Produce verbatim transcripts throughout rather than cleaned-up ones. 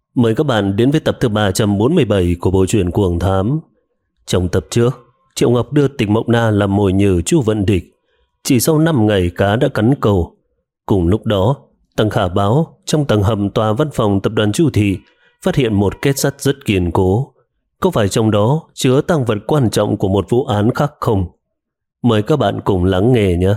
Mời các bạn đến với tập thứ ba trăm bốn mươi bảy của bộ truyện Cuồng Thám. Trong tập trước, Triệu Ngọc đưa Tịch Mộng Na làm mồi nhử Chu Vận Địch. Chỉ sau năm ngày cá đã cắn câu. Cùng lúc đó, Tăng Khả báo trong tầng hầm tòa văn phòng tập đoàn Chu Thị phát hiện một kết sắt rất kiên cố. Có phải trong đó chứa tang vật quan trọng của một vụ án khác không? Mời các bạn cùng lắng nghe nhé.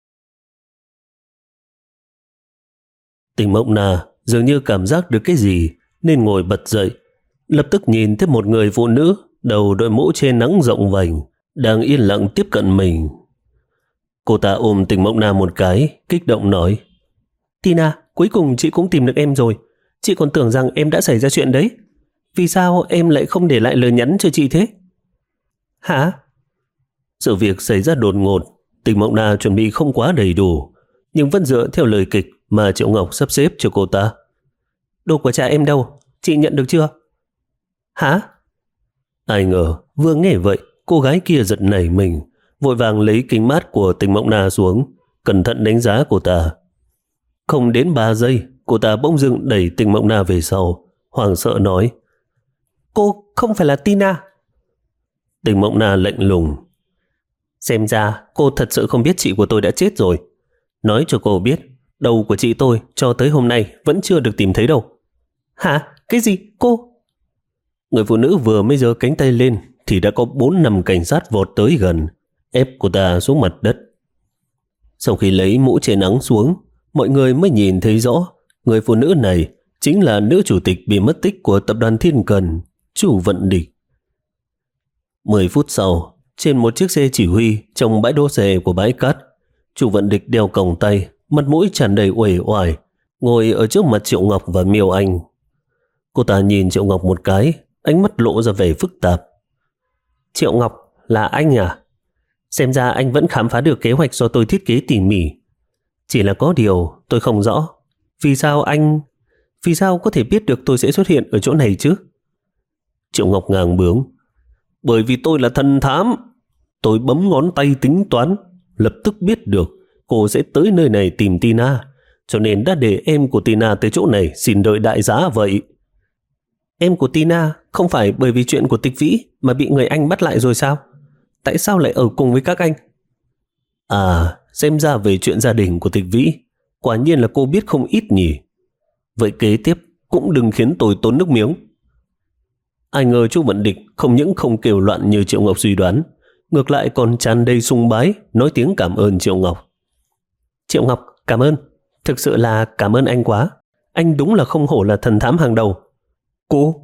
Tịch Mộng Na dường như cảm giác được cái gì nên ngồi bật dậy, lập tức nhìn thấy một người phụ nữ đầu đội mũ che nắng rộng vành đang yên lặng tiếp cận mình. Cô ta ôm Tịch Mộng Na một cái, kích động nói: Tina, cuối cùng chị cũng tìm được em rồi. Chị còn tưởng rằng em đã xảy ra chuyện đấy. Vì sao em lại không để lại lời nhắn cho chị thế? Hả? Sự việc xảy ra đột ngột. Tịch Mộng Na chuẩn bị không quá đầy đủ, nhưng vẫn dựa theo lời kịch mà Triệu Ngọc sắp xếp cho cô ta. Đồ của cha em đâu? Chị nhận được chưa? Hả? Ai ngờ vừa nghe vậy, cô gái kia giật nảy mình, vội vàng lấy kính mát của Tịch Mộng Na xuống, cẩn thận đánh giá cô ta. Không đến ba giây, cô ta bỗng dưng đẩy Tịch Mộng Na về sau, hoảng sợ nói: Cô không phải là Tina. Tịch Mộng Na lạnh lùng: Xem ra cô thật sự không biết chị của tôi đã chết rồi. Nói cho cô biết, đầu của chị tôi cho tới hôm nay vẫn chưa được tìm thấy đâu. Hả? Cái gì? Cô? Người phụ nữ vừa mới giơ cánh tay lên thì đã có bốn năm cảnh sát vọt tới gần, ép cô ta xuống mặt đất. Sau khi lấy mũ che nắng xuống, mọi người mới nhìn thấy rõ người phụ nữ này chính là nữ chủ tịch bị mất tích của tập đoàn Thiên Cần, Chu Vận Địch. Mười phút sau, trên một chiếc xe chỉ huy trong bãi đỗ xe của bãi cát, Chu Vận Địch đeo còng tay, mặt mũi tràn đầy uể oải, ngồi ở trước mặt Triệu Ngọc và Miêu Anh. Cô ta nhìn Triệu Ngọc một cái, ánh mắt lộ ra vẻ phức tạp. Triệu Ngọc, là anh à? Xem ra anh vẫn khám phá được kế hoạch do tôi thiết kế tỉ mỉ. Chỉ là có điều tôi không rõ, vì sao anh... Vì sao có thể biết được tôi sẽ xuất hiện ở chỗ này chứ? Triệu Ngọc ngàng bướng: Bởi vì tôi là thần thám. Tôi bấm ngón tay tính toán, lập tức biết được cô sẽ tới nơi này tìm Tina, cho nên đã để em của Tina tới chỗ này xin đợi đại giá vậy. Em của Tina không phải bởi vì chuyện của Tịch Vĩ mà bị người anh bắt lại rồi sao? Tại sao lại ở cùng với các anh? À, xem ra về chuyện gia đình của Tịch Vĩ, quả nhiên là cô biết không ít nhỉ. Vậy kế tiếp cũng đừng khiến tôi tốn nước miếng. Ai ngờ Chu Vận Địch không những không kêu loạn như Triệu Ngọc suy đoán, ngược lại còn tràn đầy sùng bái, nói tiếng cảm ơn Triệu Ngọc. Triệu Ngọc, cảm ơn. Thực sự là cảm ơn anh quá. Anh đúng là không hổ là thần thám hàng đầu. Cô?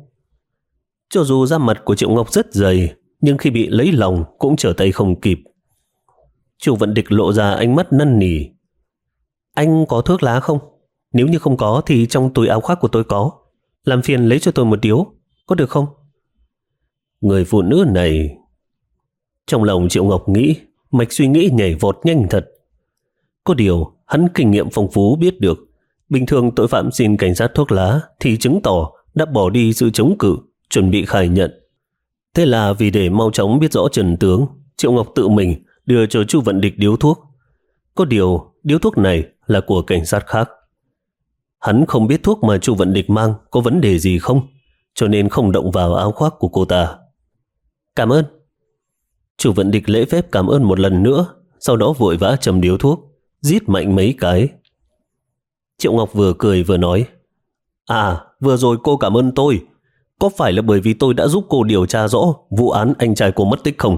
Cho dù da mặt của Triệu Ngọc rất dày, nhưng khi bị lấy lòng cũng trở tay không kịp. Chu Vận Địch lộ ra ánh mắt năn nỉ. Anh có thuốc lá không? Nếu như không có thì trong túi áo khoác của tôi có. Làm phiền lấy cho tôi một điếu, có được không? Người phụ nữ này... Trong lòng Triệu Ngọc nghĩ, mạch suy nghĩ nhảy vọt nhanh thật. Có điều, hắn kinh nghiệm phong phú biết được, bình thường tội phạm xin cảnh sát thuốc lá thì chứng tỏ đã bỏ đi sự chống cự, chuẩn bị khai nhận. Thế là vì để mau chóng biết rõ trần tướng, Triệu Ngọc tự mình đưa cho Chu Vận Địch điếu thuốc. Có điều, điếu thuốc này là của cảnh sát khác. Hắn không biết thuốc mà Chu Vận Địch mang có vấn đề gì không, cho nên không động vào áo khoác của cô ta. Cảm ơn. Chu Vận Địch lễ phép cảm ơn một lần nữa, sau đó vội vã châm điếu thuốc, rít mạnh mấy cái. Triệu Ngọc vừa cười vừa nói: À, vừa rồi cô cảm ơn tôi, có phải là bởi vì tôi đã giúp cô điều tra rõ vụ án anh trai cô mất tích không?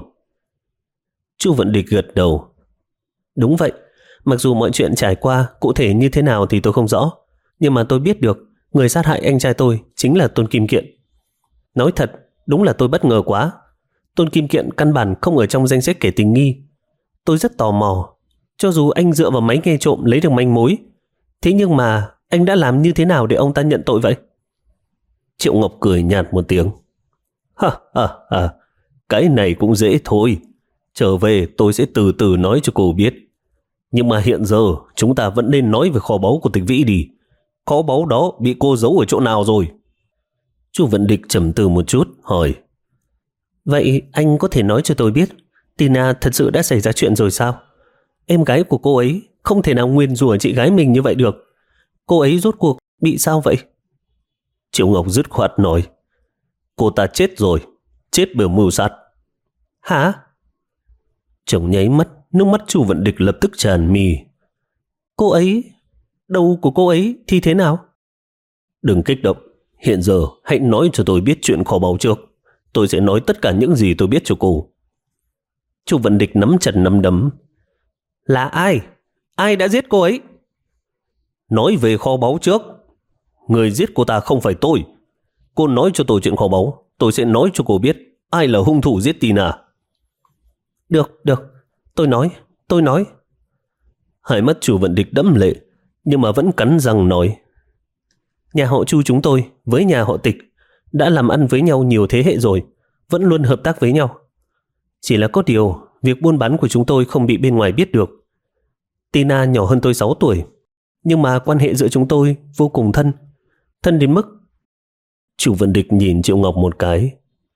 Chu Vận Địch gật đầu. Đúng vậy, mặc dù mọi chuyện trải qua cụ thể như thế nào thì tôi không rõ, nhưng mà tôi biết được người sát hại anh trai tôi chính là Tôn Kim Kiện. Nói thật, đúng là tôi bất ngờ quá. Tôn Kim Kiện căn bản không ở trong danh sách kẻ tình nghi. Tôi rất tò mò, cho dù anh dựa vào máy nghe trộm lấy được manh mối, thế nhưng mà anh đã làm như thế nào để ông ta nhận tội vậy? Triệu Ngọc cười nhạt một tiếng. Ha ha ha, cái này cũng dễ thôi. Trở về tôi sẽ từ từ nói cho cô biết. Nhưng mà hiện giờ chúng ta vẫn nên nói về kho báu của Tịch Vĩ đi. Kho báu đó bị cô giấu ở chỗ nào rồi? Chu Vận Địch trầm tư một chút hỏi: Vậy anh có thể nói cho tôi biết Tina thật sự đã xảy ra chuyện rồi sao? Em gái của cô ấy không thể nào nguyền rủa chị gái mình như vậy được. Cô ấy rốt cuộc bị sao vậy? Triệu Ngọc dứt khoát nói, cô ta chết rồi, chết bởi mưu sát. Hả? Trong nháy mắt, nước mắt Chu Vận Địch lập tức tràn mi. Cô ấy, đầu của cô ấy thì thế nào? Đừng kích động, hiện giờ hãy nói cho tôi biết chuyện kho báu trước. Tôi sẽ nói tất cả những gì tôi biết cho cô. Chu Vận Địch nắm chặt nắm đấm. Là ai? Ai đã giết cô ấy? Nói về kho báu trước. Người giết cô ta không phải tôi. Cô nói cho tôi chuyện kho báu, tôi sẽ nói cho cô biết ai là hung thủ giết Tina. Được, được, tôi nói, tôi nói. Hai mắt Chu Vận Địch đẫm lệ, nhưng mà vẫn cắn răng nói. Nhà họ Chu chúng tôi với nhà họ Tịch đã làm ăn với nhau nhiều thế hệ rồi, vẫn luôn hợp tác với nhau. Chỉ là có điều, việc buôn bán của chúng tôi không bị bên ngoài biết được. Tina nhỏ hơn tôi sáu tuổi, nhưng mà quan hệ giữa chúng tôi vô cùng thân, thân đến mức... Chu Vận Địch nhìn Triệu Ngọc một cái.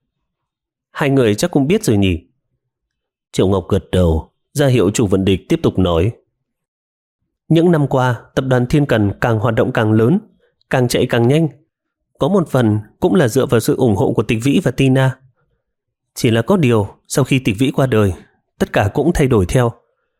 Hai người chắc cũng biết rồi nhỉ? Triệu Ngọc gật đầu, ra hiệu Chu Vận Địch tiếp tục nói. Những năm qua, tập đoàn Thiên Cần càng hoạt động càng lớn, càng chạy càng nhanh. Có một phần cũng là dựa vào sự ủng hộ của Tịch Vĩ và Tina. Chỉ là có điều, sau khi Tịch Vĩ qua đời, tất cả cũng thay đổi theo.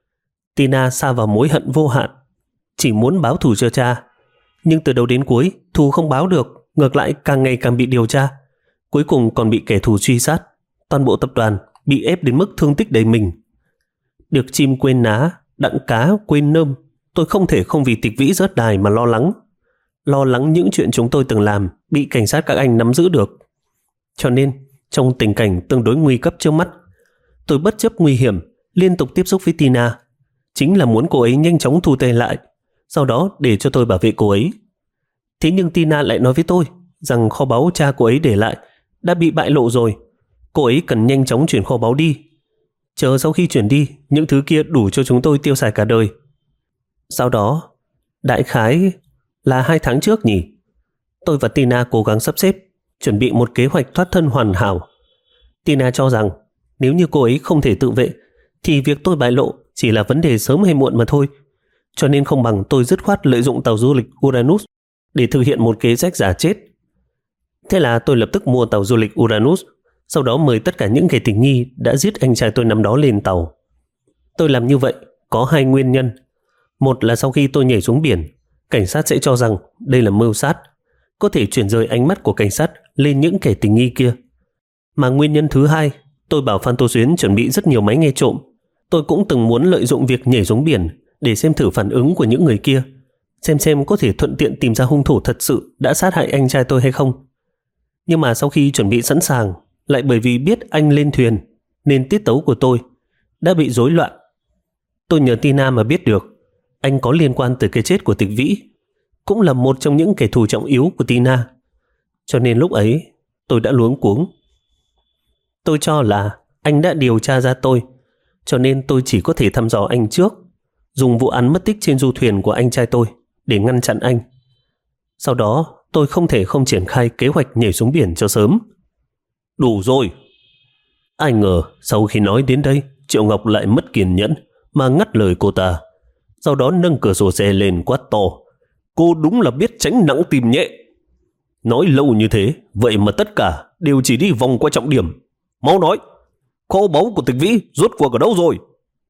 Tina sa vào mối hận vô hạn, chỉ muốn báo thù cho cha. Nhưng từ đầu đến cuối, thù không báo được, ngược lại càng ngày càng bị điều tra. Cuối cùng còn bị kẻ thù truy sát. Toàn bộ tập đoàn bị ép đến mức thương tích đầy mình. Được chim quên ná, đặng cá quên nơm, tôi không thể không vì Tịch Vĩ rớt đài mà lo lắng. Lo lắng những chuyện chúng tôi từng làm bị cảnh sát các anh nắm giữ được. Cho nên, trong tình cảnh tương đối nguy cấp trước mắt, tôi bất chấp nguy hiểm liên tục tiếp xúc với Tina. Chính là muốn cô ấy nhanh chóng thu tay lại, sau đó để cho tôi bảo vệ cô ấy. Thế nhưng Tina lại nói với tôi rằng kho báu cha cô ấy để lại đã bị bại lộ rồi. Cô ấy cần nhanh chóng chuyển kho báu đi. Chờ sau khi chuyển đi, những thứ kia đủ cho chúng tôi tiêu xài cả đời. Sau đó, đại khái là hai tháng trước nhỉ, tôi và Tina cố gắng sắp xếp, chuẩn bị một kế hoạch thoát thân hoàn hảo. Tina cho rằng nếu như cô ấy không thể tự vệ, thì việc tôi bại lộ chỉ là vấn đề sớm hay muộn mà thôi. Cho nên không bằng tôi dứt khoát lợi dụng tàu du lịch Uranus để thực hiện một kế sách giả chết. Thế là tôi lập tức mua tàu du lịch Uranus, sau đó mời tất cả những kẻ tình nghi đã giết anh trai tôi năm đó lên tàu. Tôi làm như vậy có hai nguyên nhân. Một là sau khi tôi nhảy xuống biển, cảnh sát sẽ cho rằng đây là mưu sát, có thể chuyển rời ánh mắt của cảnh sát lên những kẻ tình nghi kia. Mà nguyên nhân thứ hai, tôi bảo Phan Tô Xuyến chuẩn bị rất nhiều máy nghe trộm. Tôi cũng từng muốn lợi dụng việc nhảy xuống biển để xem thử phản ứng của những người kia, xem xem có thể thuận tiện tìm ra hung thủ thật sự đã sát hại anh trai tôi hay không. Nhưng mà sau khi chuẩn bị sẵn sàng, lại bởi vì biết anh lên thuyền nên tiết tấu của tôi đã bị rối loạn. Tôi nhờ Tina mà biết được anh có liên quan tới cái chết của Tịch Vĩ, cũng là một trong những kẻ thù trọng yếu của Tina. Cho nên lúc ấy tôi đã luống cuống. Tôi cho là anh đã điều tra ra tôi, cho nên tôi chỉ có thể thăm dò anh trước, dùng vụ án mất tích trên du thuyền của anh trai tôi để ngăn chặn anh. Sau đó tôi không thể không triển khai kế hoạch nhảy xuống biển cho sớm. Đủ rồi. Ai ngờ sau khi nói đến đây, Triệu Ngọc lại mất kiên nhẫn mà ngắt lời cô ta. Sau đó nâng cửa sổ xe lên quát to. Cô đúng là biết tránh nặng tìm nhẹ. Nói lâu như thế, vậy mà tất cả đều chỉ đi vòng qua trọng điểm. Mau nói, kho báu của Tịch Vĩ rốt cuộc ở đâu rồi?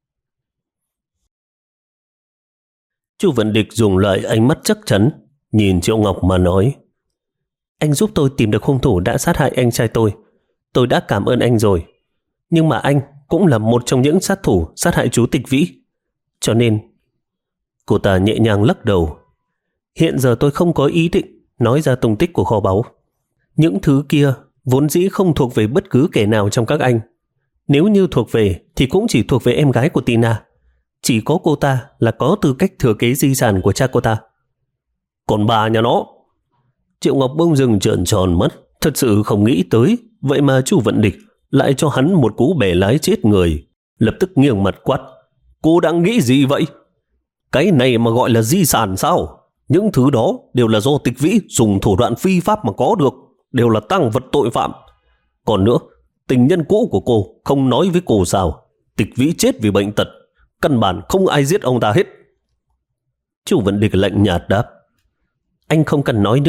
Chu Vận Địch dùng lại ánh mắt chắc chắn nhìn Triệu Ngọc mà nói. Anh giúp tôi tìm được hung thủ đã sát hại anh trai tôi. Tôi đã cảm ơn anh rồi. Nhưng mà anh cũng là một trong những sát thủ sát hại chú Tịch Vĩ. Cho nên... Cô ta nhẹ nhàng lắc đầu. Hiện giờ tôi không có ý định nói ra tung tích của kho báu. Những thứ kia vốn dĩ không thuộc về bất cứ kẻ nào trong các anh. Nếu như thuộc về thì cũng chỉ thuộc về em gái của Tina. Chỉ có cô ta là có tư cách thừa kế di sản của cha cô ta. Còn bà nhà nó... Triệu Ngọc bỗng dưng trợn tròn mắt, thật sự không nghĩ tới, vậy mà Chu Vận Địch lại cho hắn một cú bẻ lái chết người. Lập tức nghiêng mặt quát. Cô đang nghĩ gì vậy? Cái này mà gọi là di sản sao? Những thứ đó đều là do Tịch Vĩ dùng thủ đoạn phi pháp mà có được, đều là tang vật tội phạm. Còn nữa, tình nhân cũ của cô không nói với cô sao? Tịch Vĩ chết vì bệnh tật, căn bản không ai giết ông ta hết. Chu Vận Địch lạnh nhạt đáp. Anh không cần nói nữa,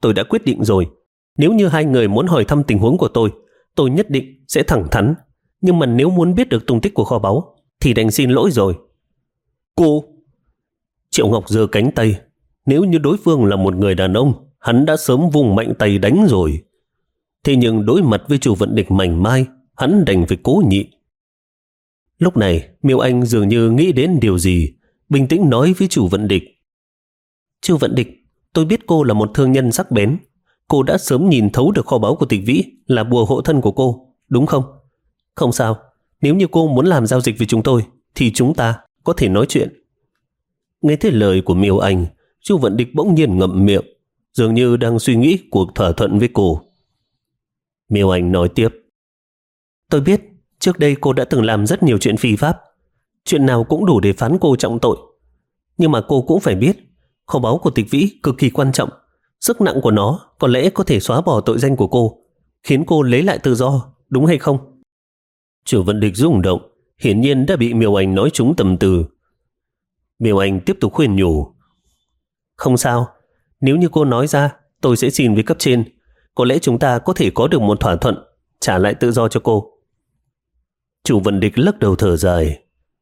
tôi đã quyết định rồi. Nếu như hai người muốn hỏi thăm tình huống của tôi, tôi nhất định sẽ thẳng thắn. Nhưng mà nếu muốn biết được tung tích của kho báu, thì đành xin lỗi rồi. Cô! Triệu Ngọc giơ cánh tay. Nếu như đối phương là một người đàn ông, hắn đã sớm vùng mạnh tay đánh rồi. Thế nhưng đối mặt với Chu Vận Địch mảnh mai, hắn đành phải cố nhịn. Lúc này, Miêu Anh dường như nghĩ đến điều gì, bình tĩnh nói với Chu Vận Địch. Chu Vận Địch, tôi biết cô là một thương nhân sắc bén. Cô đã sớm nhìn thấu được kho báu của Tịch Vĩ là bùa hộ thân của cô, đúng không? Không sao, nếu như cô muốn làm giao dịch với chúng tôi, thì chúng ta có thể nói chuyện. Nghe thấy lời của Miêu Anh, Chu Vận Địch bỗng nhiên ngậm miệng, dường như đang suy nghĩ cuộc thỏa thuận với cô. Miêu Anh nói tiếp. Tôi biết, trước đây cô đã từng làm rất nhiều chuyện phi pháp. Chuyện nào cũng đủ để phán cô trọng tội. Nhưng mà cô cũng phải biết, kho báu của Tịch Vĩ cực kỳ quan trọng. Sức nặng của nó có lẽ có thể xóa bỏ tội danh của cô, khiến cô lấy lại tự do, đúng hay không? Chu Vận Địch rung động, hiển nhiên đã bị Miêu Anh nói trúng tâm tư. Miêu Anh tiếp tục khuyên nhủ. Không sao, nếu như cô nói ra, tôi sẽ xin với cấp trên. Có lẽ chúng ta có thể có được một thỏa thuận, trả lại tự do cho cô. Chu Vận Địch lắc đầu thở dài.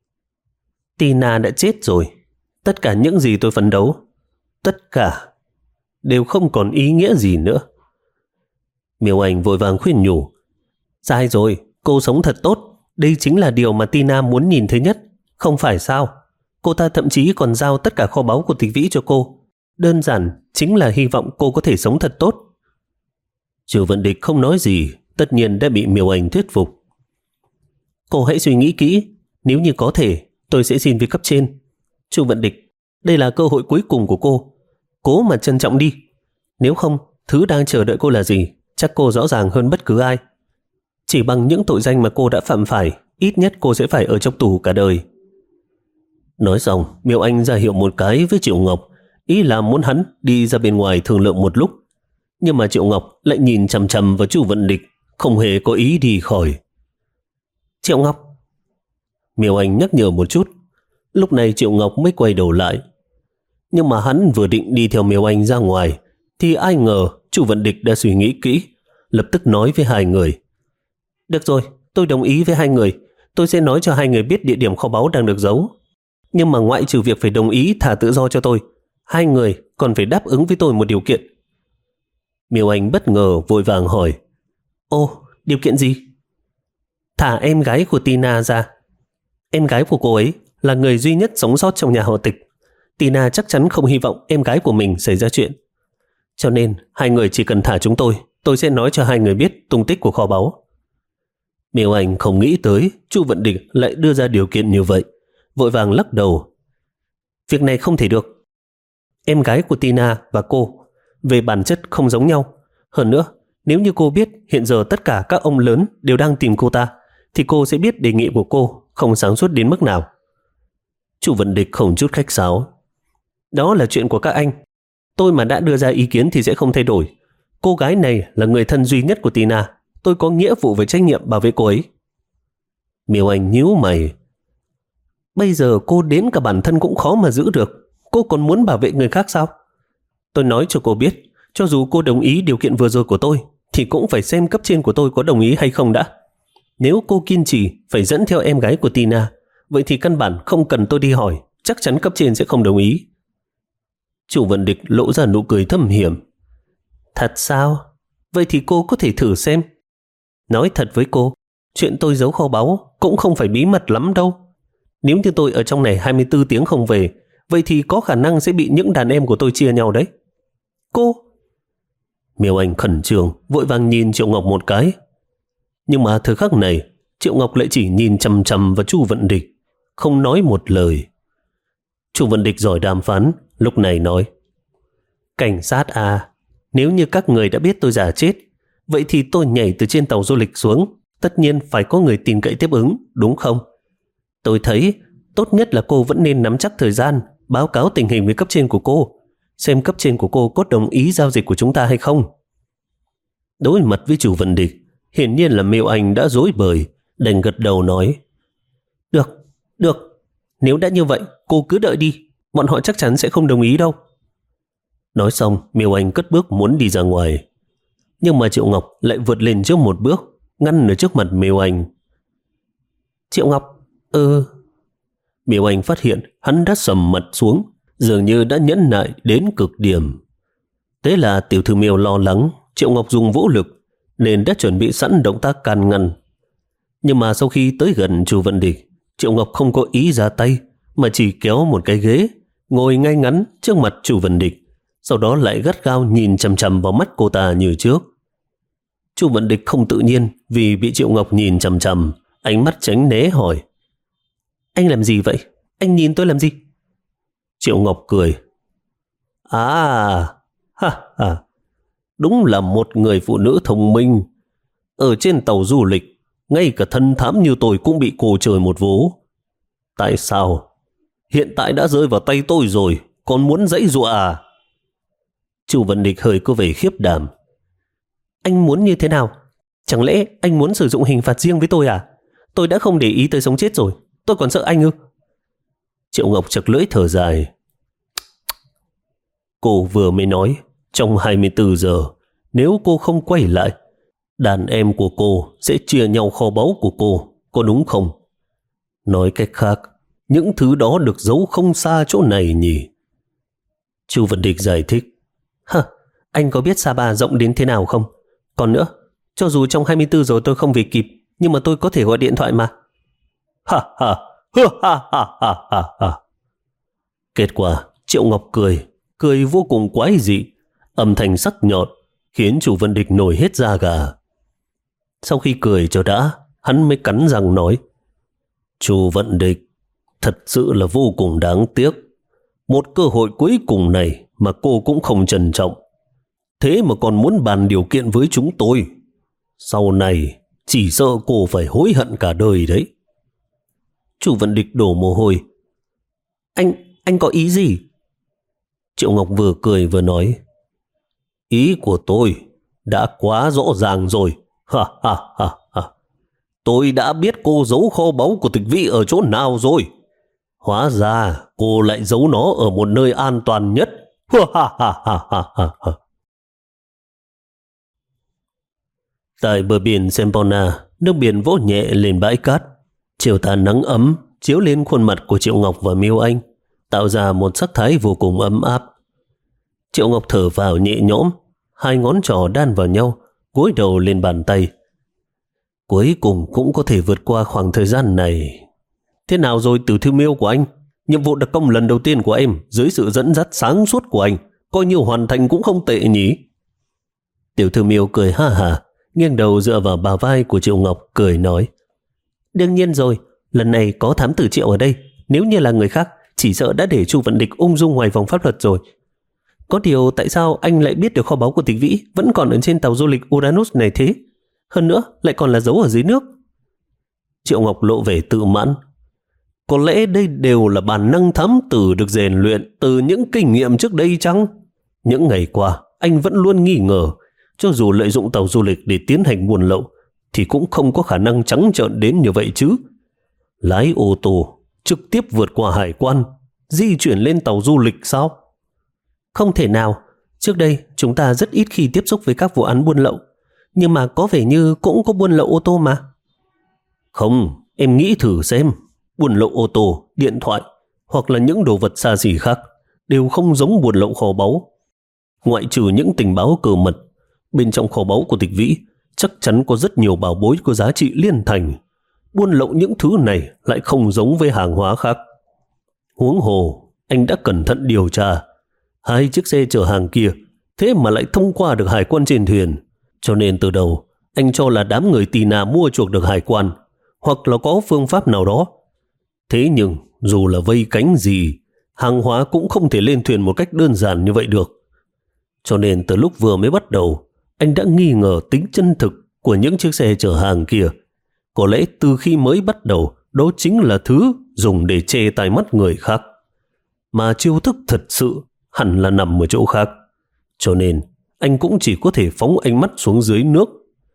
Tina đã chết rồi. Tất cả những gì tôi phấn đấu, tất cả đều không còn ý nghĩa gì nữa. Miêu Anh vội vàng khuyên nhủ. Sai rồi, cô sống thật tốt. Đây chính là điều mà Tina muốn nhìn thấy nhất. Không phải sao? Cô ta thậm chí còn giao tất cả kho báu của Tịch Vĩ cho cô. Đơn giản chính là hy vọng cô có thể sống thật tốt. Chu Vận Địch không nói gì, tất nhiên đã bị Miêu Anh thuyết phục. Cô hãy suy nghĩ kỹ, nếu như có thể, tôi sẽ xin với cấp trên. Chu Vận Địch, đây là cơ hội cuối cùng của cô. Cố mà trân trọng đi. Nếu không, thứ đang chờ đợi cô là gì, chắc cô rõ ràng hơn bất cứ ai. Chỉ bằng những tội danh mà cô đã phạm phải, ít nhất cô sẽ phải ở trong tù cả đời. Nói xong, Miêu Anh ra hiệu một cái với Triệu Ngọc, ý là muốn hắn đi ra bên ngoài thương lượng một lúc. Nhưng mà Triệu Ngọc lại nhìn chằm chằm vào Chu Vận Địch, không hề có ý đi khỏi. Triệu Ngọc! Miêu Anh nhắc nhở một chút. Lúc này Triệu Ngọc mới quay đầu lại. Nhưng mà hắn vừa định đi theo Miêu Anh ra ngoài, thì ai ngờ Chu Vận Địch đã suy nghĩ kỹ, lập tức nói với hai người. Được rồi, tôi đồng ý với hai người. Tôi sẽ nói cho hai người biết địa điểm kho báu đang được giấu. Nhưng mà ngoại trừ việc phải đồng ý thả tự do cho tôi, hai người còn phải đáp ứng với tôi một điều kiện. Miêu Anh bất ngờ vội vàng hỏi. Ồ, điều kiện gì? Thả em gái của Tina ra. Em gái của cô ấy là người duy nhất sống sót trong nhà họ Tịch. Tina chắc chắn không hy vọng em gái của mình xảy ra chuyện. Cho nên hai người chỉ cần thả chúng tôi, tôi sẽ nói cho hai người biết tung tích của kho báu. Miêu Anh không nghĩ tới Chu Vận Địch lại đưa ra điều kiện như vậy, vội vàng lắc đầu. Việc này không thể được. Em gái của Tina và cô về bản chất không giống nhau. Hơn nữa, nếu như cô biết hiện giờ tất cả các ông lớn đều đang tìm cô ta, thì cô sẽ biết đề nghị của cô không sáng suốt đến mức nào. Chu Vận Địch không chút khách sáo. Đó là chuyện của các anh. Tôi mà đã đưa ra ý kiến thì sẽ không thay đổi. Cô gái này là người thân duy nhất của Tina. Tôi có nghĩa vụ về trách nhiệm bảo vệ cô ấy. Miêu Anh nhíu mày. Bây giờ cô đến cả bản thân cũng khó mà giữ được. Cô còn muốn bảo vệ người khác sao? Tôi nói cho cô biết, cho dù cô đồng ý điều kiện vừa rồi của tôi, thì cũng phải xem cấp trên của tôi có đồng ý hay không đã. Nếu cô kiên trì phải dẫn theo em gái của Tina, vậy thì căn bản không cần tôi đi hỏi, chắc chắn cấp trên sẽ không đồng ý. Chu Vận Địch lộ ra nụ cười thâm hiểm. Thật sao? Vậy thì cô có thể thử xem. Nói thật với cô, chuyện tôi giấu kho báu cũng không phải bí mật lắm đâu. Nếu như tôi ở trong này hai mươi bốn tiếng không về, vậy thì có khả năng sẽ bị những đàn em của tôi chia nhau đấy. Cô! Miêu Anh khẩn trương, vội vàng nhìn Triệu Ngọc một cái. Nhưng mà thời khắc này, Triệu Ngọc lại chỉ nhìn chằm chằm vào Chu Vận Địch, không nói một lời. Chu Vận Địch giỏi đàm phán, lúc này nói. Cảnh sát à, nếu như các người đã biết tôi giả chết, vậy thì tôi nhảy từ trên tàu du lịch xuống, tất nhiên phải có người tin cậy tiếp ứng, đúng không? Tôi thấy tốt nhất là cô vẫn nên nắm chắc thời gian, báo cáo tình hình với cấp trên của cô, xem cấp trên của cô có đồng ý giao dịch của chúng ta hay không. Đối mặt với Chu Vận Địch, hiển nhiên là Miêu Anh đã rối bời, đành gật đầu nói. Được, được, nếu đã như vậy, cô cứ đợi đi, bọn họ chắc chắn sẽ không đồng ý đâu. Nói xong, Miêu Anh cất bước muốn đi ra ngoài. Nhưng mà Triệu Ngọc lại vượt lên trước một bước, ngăn ở trước mặt Miêu Anh. Triệu Ngọc, ừ... Miêu Anh phát hiện hắn đã sầm mặt xuống, dường như đã nhẫn nại đến cực điểm. Thế là tiểu thư Miêu lo lắng Triệu Ngọc dùng vũ lực, nên đã chuẩn bị sẵn động tác can ngăn. Nhưng mà sau khi tới gần Chu Vận Địch, Triệu Ngọc không có ý ra tay, mà chỉ kéo một cái ghế, ngồi ngay ngắn trước mặt Chu Vận Địch, sau đó lại gắt gao nhìn chằm chằm vào mắt cô ta như trước. Chu Vận Địch không tự nhiên vì bị Triệu Ngọc nhìn chằm chằm, ánh mắt tránh né hỏi: Anh làm gì vậy? Anh nhìn tôi làm gì? Triệu Ngọc cười: À, ha ha, đúng là một người phụ nữ thông minh. Ở trên tàu du lịch, ngay cả thân thám như tôi cũng bị cô chơi một vố. Tại sao? Hiện tại đã rơi vào tay tôi rồi, còn muốn giãy giụa à? Chu Vận Địch hơi có vẻ khiếp đảm. Anh muốn như thế nào? Chẳng lẽ anh muốn sử dụng hình phạt riêng với tôi à? Tôi đã không để ý tới sống chết rồi, tôi còn sợ anh ư? Triệu Ngọc chật lưỡi thở dài. Cô vừa mới nói, trong hai mươi bốn giờ, nếu cô không quay lại, đàn em của cô sẽ chia nhau kho báu của cô, có đúng không? Nói cách khác, những thứ đó được giấu không xa chỗ này nhỉ? Chu Vận Địch giải thích. Hả, anh có biết Sapa rộng đến thế nào không? Còn nữa, cho dù trong hai mươi bốn giờ tôi không về kịp, nhưng mà tôi có thể gọi điện thoại mà. Ha ha, ha ha ha ha ha ha. Kết quả, Triệu Ngọc cười, cười vô cùng quái dị, âm thanh sắc nhọn, khiến Chu Vận Địch nổi hết da gà. Sau khi cười cho đã, hắn mới cắn răng nói: Chu Vận Địch, thật sự là vô cùng đáng tiếc. Một cơ hội cuối cùng này mà cô cũng không trân trọng. Thế mà còn muốn bàn điều kiện với chúng tôi. Sau này, chỉ sợ cô phải hối hận cả đời đấy. Chu Vận Địch đổ mồ hôi. Anh, anh có ý gì? Triệu Ngọc vừa cười vừa nói: Ý của tôi đã quá rõ ràng rồi. Ha ha ha ha. Tôi đã biết cô giấu kho báu của Tịch Vĩ ở chỗ nào rồi. Hóa ra cô lại giấu nó ở một nơi an toàn nhất. Ha ha ha ha ha ha. Tại bờ biển Sempona, nước biển vỗ nhẹ lên bãi cát. Chiều tà nắng ấm chiếu lên khuôn mặt của Triệu Ngọc và Miêu Anh, tạo ra một sắc thái vô cùng ấm áp. Triệu Ngọc thở vào nhẹ nhõm, hai ngón trỏ đan vào nhau, gối đầu lên bàn tay. Cuối cùng cũng có thể vượt qua khoảng thời gian này. Thế nào rồi Tử Thư Miêu của anh? Nhiệm vụ đặc công lần đầu tiên của em dưới sự dẫn dắt sáng suốt của anh, coi như hoàn thành cũng không tệ nhỉ? Tiểu Thư Miêu cười ha ha, nghiêng đầu dựa vào bả vai của Triệu Ngọc, cười nói: Đương nhiên rồi, lần này có thám tử Triệu ở đây, nếu như là người khác, chỉ sợ đã để Chu Vận Địch ung dung ngoài vòng pháp luật rồi. Có điều tại sao anh lại biết được kho báu của Tịch Vĩ vẫn còn ở trên tàu du lịch Uranus này thế? Hơn nữa lại còn là giấu ở dưới nước. Triệu Ngọc lộ vẻ tự mãn. Có lẽ đây đều là bản năng thám tử được rèn luyện từ những kinh nghiệm trước đây chăng? Những ngày qua, anh vẫn luôn nghi ngờ, cho dù lợi dụng tàu du lịch để tiến hành buôn lậu, thì cũng không có khả năng trắng trợn đến như vậy chứ. Lái ô tô, trực tiếp vượt qua hải quan, di chuyển lên tàu du lịch sao? Không thể nào, trước đây chúng ta rất ít khi tiếp xúc với các vụ án buôn lậu, nhưng mà có vẻ như cũng có buôn lậu ô tô mà. Không, em nghĩ thử xem, buôn lậu ô tô, điện thoại hoặc là những đồ vật xa xỉ khác đều không giống buôn lậu kho báu. Ngoại trừ những tình báo cơ mật, bên trong kho báu của Tịch Vĩ chắc chắn có rất nhiều bảo bối có giá trị liên thành. Buôn lậu những thứ này lại không giống với hàng hóa khác. Huống hồ, anh đã cẩn thận điều tra, hai chiếc xe chở hàng kia thế mà lại thông qua được hải quan trên thuyền. Cho nên từ đầu anh cho là đám người Tì Nà mua chuộc được hải quan, hoặc là có phương pháp nào đó. Thế nhưng dù là vây cánh gì, hàng hóa cũng không thể lên thuyền một cách đơn giản như vậy được. Cho nên từ lúc vừa mới bắt đầu, anh đã nghi ngờ tính chân thực của những chiếc xe chở hàng kia. Có lẽ từ khi mới bắt đầu, đó chính là thứ dùng để che tai mắt người khác. Mà chiêu thức thật sự hẳn là nằm ở chỗ khác. Cho nên anh cũng chỉ có thể phóng ánh mắt xuống dưới nước.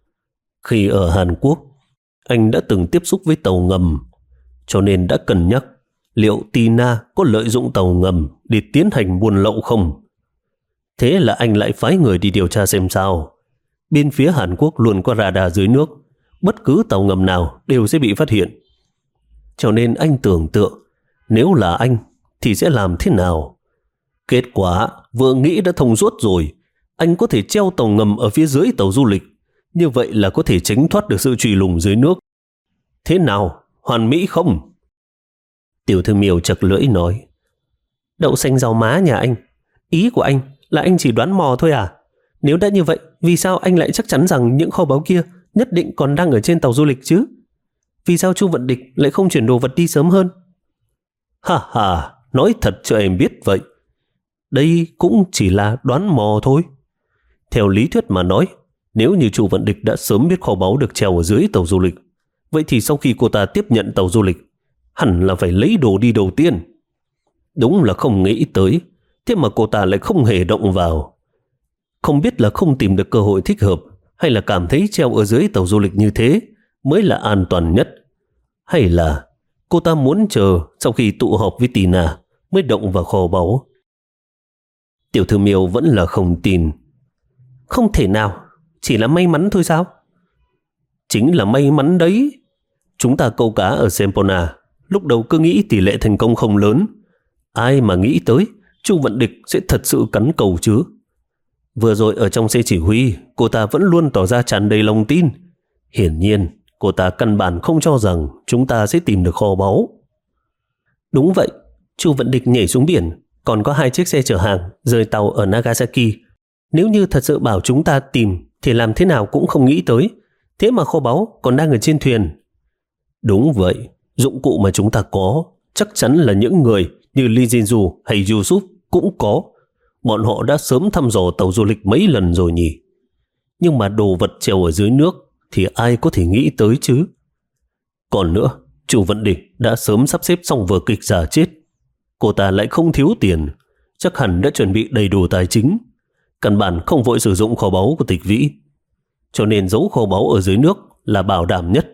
Khi ở Hàn Quốc, anh đã từng tiếp xúc với tàu ngầm, cho nên đã cân nhắc liệu Tì Na có lợi dụng tàu ngầm để tiến hành buôn lậu không. Thế là anh lại phái người đi điều tra xem sao. Bên phía Hàn Quốc luôn có radar dưới nước, bất cứ tàu ngầm nào đều sẽ bị phát hiện. Cho nên anh tưởng tượng, nếu là anh thì sẽ làm thế nào? Kết quả vừa nghĩ đã thông suốt rồi. Anh có thể treo tàu ngầm ở phía dưới tàu du lịch, như vậy là có thể tránh thoát được sự truy lùng dưới nước. Thế nào, hoàn mỹ không? Tiểu thư Miêu chật lưỡi nói. Đậu xanh rau má nhà anh, ý của anh là anh chỉ đoán mò thôi à? Nếu đã như vậy, vì sao anh lại chắc chắn rằng những kho báu kia nhất định còn đang ở trên tàu du lịch chứ? Vì sao Chu Vận Địch lại không chuyển đồ vật đi sớm hơn? Ha ha, nói thật cho em biết vậy. Đây cũng chỉ là đoán mò thôi. Theo lý thuyết mà nói, nếu như Chu Vận Địch đã sớm biết kho báu được treo ở dưới tàu du lịch, vậy thì sau khi cô ta tiếp nhận tàu du lịch, hẳn là phải lấy đồ đi đầu tiên. Đúng là không nghĩ tới, thế mà cô ta lại không hề động vào. Không biết là không tìm được cơ hội thích hợp, hay là cảm thấy treo ở dưới tàu du lịch như thế mới là an toàn nhất, hay là cô ta muốn chờ sau khi tụ họp với Tina mới động vào kho báu. Tiểu thư Miêu vẫn là không tin. Không thể nào, chỉ là may mắn thôi sao? Chính là may mắn đấy. Chúng ta câu cá ở Sempona, lúc đầu cứ nghĩ tỷ lệ thành công không lớn. Ai mà nghĩ tới Chu Vận Địch sẽ thật sự cắn cầu chứ. Vừa rồi ở trong xe chỉ huy, cô ta vẫn luôn tỏ ra tràn đầy lòng tin. Hiển nhiên, cô ta căn bản không cho rằng chúng ta sẽ tìm được kho báu. Đúng vậy, Chu Vận Địch nhảy xuống biển, còn có hai chiếc xe chở hàng rời tàu ở Nagasaki. Nếu như thật sự bảo chúng ta tìm thì làm thế nào cũng không nghĩ tới. Thế mà kho báu còn đang ở trên thuyền. Đúng vậy, dụng cụ mà chúng ta có chắc chắn là những người như Lee Jin-ju hay Yusuf cũng có. Bọn họ đã sớm thăm dò tàu du lịch mấy lần rồi nhỉ. Nhưng mà đồ vật treo ở dưới nước thì ai có thể nghĩ tới chứ. Còn nữa, Chu Vận Địch đã sớm sắp xếp xong vở kịch giả chết. Cô ta lại không thiếu tiền, chắc hẳn đã chuẩn bị đầy đủ tài chính. Căn bản không vội sử dụng kho báu của Tịch Vĩ, cho nên giấu kho báu ở dưới nước là bảo đảm nhất.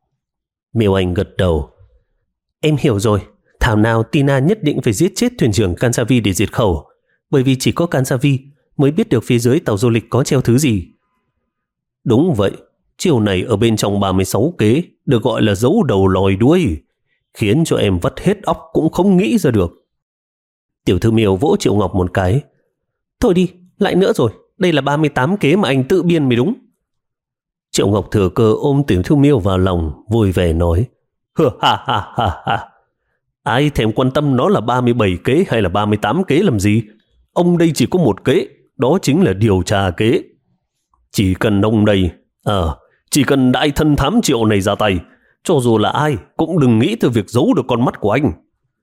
Miêu Anh gật đầu. Em hiểu rồi, thảo nào Tina nhất định phải giết chết thuyền trưởng Kansavi để diệt khẩu, bởi vì chỉ có Kansavi mới biết được phía dưới tàu du lịch có treo thứ gì. Đúng vậy, chiều này ở bên trong ba mươi sáu kế được gọi là giấu đầu lòi đuôi, khiến cho em vắt hết óc cũng không nghĩ ra được. Tiểu thư Miêu vỗ Triệu Ngọc một cái. Thôi đi, lại nữa rồi, đây là ba mươi tám kế mà anh tự biên mới đúng. Triệu Ngọc thừa cơ ôm Tiểu thư Miêu vào lòng, vui vẻ nói. Hừ ha ha ha ha. Ai thèm quan tâm nó là ba mươi bảy kế hay là ba mươi tám kế làm gì? Ông đây chỉ có một kế, đó chính là điều tra kế. Chỉ cần ông đây, à, chỉ cần đại thân thám Triệu này ra tay, cho dù là ai cũng đừng nghĩ tới việc giấu được con mắt của anh.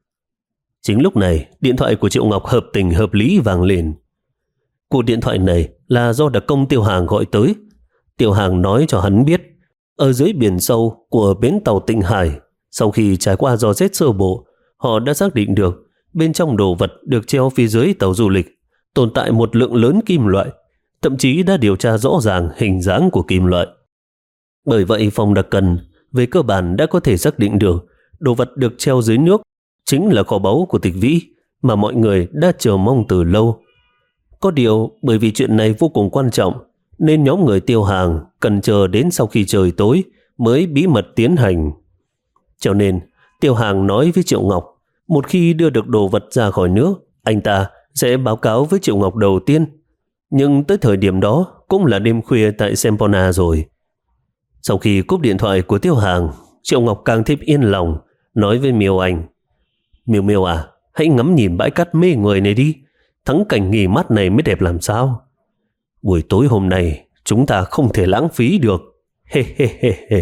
Chính lúc này, điện thoại của Triệu Ngọc hợp tình hợp lý vang lên. Cuộc điện thoại này là do đặc công Tiêu Hàng gọi tới. Tiêu Hàng nói cho hắn biết, ở dưới biển sâu của bến tàu Tịnh Hải, sau khi trải qua dò xét sơ bộ, họ đã xác định được bên trong đồ vật được treo phía dưới tàu du lịch tồn tại một lượng lớn kim loại, thậm chí đã điều tra rõ ràng hình dáng của kim loại. Bởi vậy phòng đặc cần về cơ bản đã có thể xác định được đồ vật được treo dưới nước chính là kho báu của Tịch Vĩ mà mọi người đã chờ mong từ lâu. Có điều bởi vì chuyện này vô cùng quan trọng nên nhóm người Tiêu Hàng cần chờ đến sau khi trời tối mới bí mật tiến hành. Cho nên Tiêu Hàng nói với Triệu Ngọc, một khi đưa được đồ vật ra khỏi nước, anh ta sẽ báo cáo với Triệu Ngọc đầu tiên. Nhưng tới thời điểm đó cũng là đêm khuya tại Sempona rồi. Sau khi cúp điện thoại của Tiêu Hàng, Triệu Ngọc càng thêm yên lòng, nói với Miêu Anh. Miêu Miêu à, hãy ngắm nhìn bãi cát mê người này đi. Thắng cảnh nghỉ mát này mới đẹp làm sao. Buổi tối hôm nay chúng ta không thể lãng phí được. He he he he.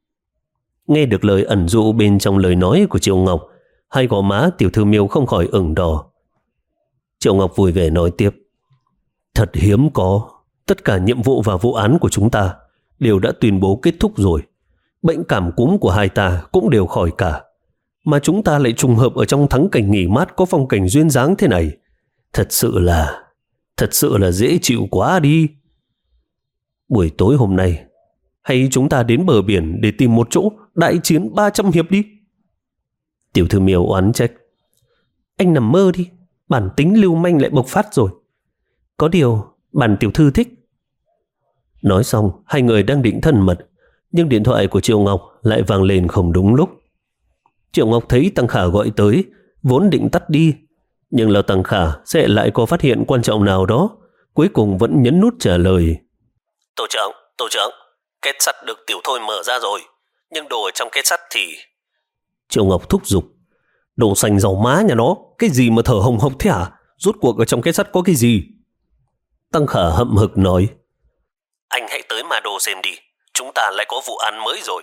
Nghe được lời ẩn dụ bên trong lời nói của Triệu Ngọc, hai gò má tiểu thư Miêu không khỏi ửng đỏ. Triệu Ngọc vui vẻ nói tiếp. Thật hiếm có, tất cả nhiệm vụ và vụ án của chúng ta đều đã tuyên bố kết thúc rồi. Bệnh cảm cúm của hai ta cũng đều khỏi cả. Mà chúng ta lại trùng hợp ở trong thắng cảnh nghỉ mát có phong cảnh duyên dáng thế này. Thật sự là, thật sự là dễ chịu quá đi. Buổi tối hôm nay, hay chúng ta đến bờ biển để tìm một chỗ đại chiến ba trăm hiệp đi. Tiểu thư Miêu oán trách. Anh nằm mơ đi, bản tính lưu manh lại bộc phát rồi. Có điều, bản tiểu thư thích. Nói xong, hai người đang định thân mật, nhưng điện thoại của Triệu Ngọc lại vang lên không đúng lúc. Triệu Ngọc thấy Tăng Khả gọi tới, vốn định tắt đi, nhưng là Tăng Khả sẽ lại có phát hiện quan trọng nào đó, cuối cùng vẫn nhấn nút trả lời. Tổ trưởng, tổ trưởng, két sắt được tiểu thôi mở ra rồi, nhưng đồ ở trong két sắt thì... Triệu Ngọc thúc giục. Đồ xanh dầu má nhà nó, cái gì mà thở hồng hộc thế hả? Rốt cuộc ở trong két sắt có cái gì? Tăng Khả hậm hực nói. Anh hãy tới mà đồ xem đi, chúng ta lại có vụ án mới rồi.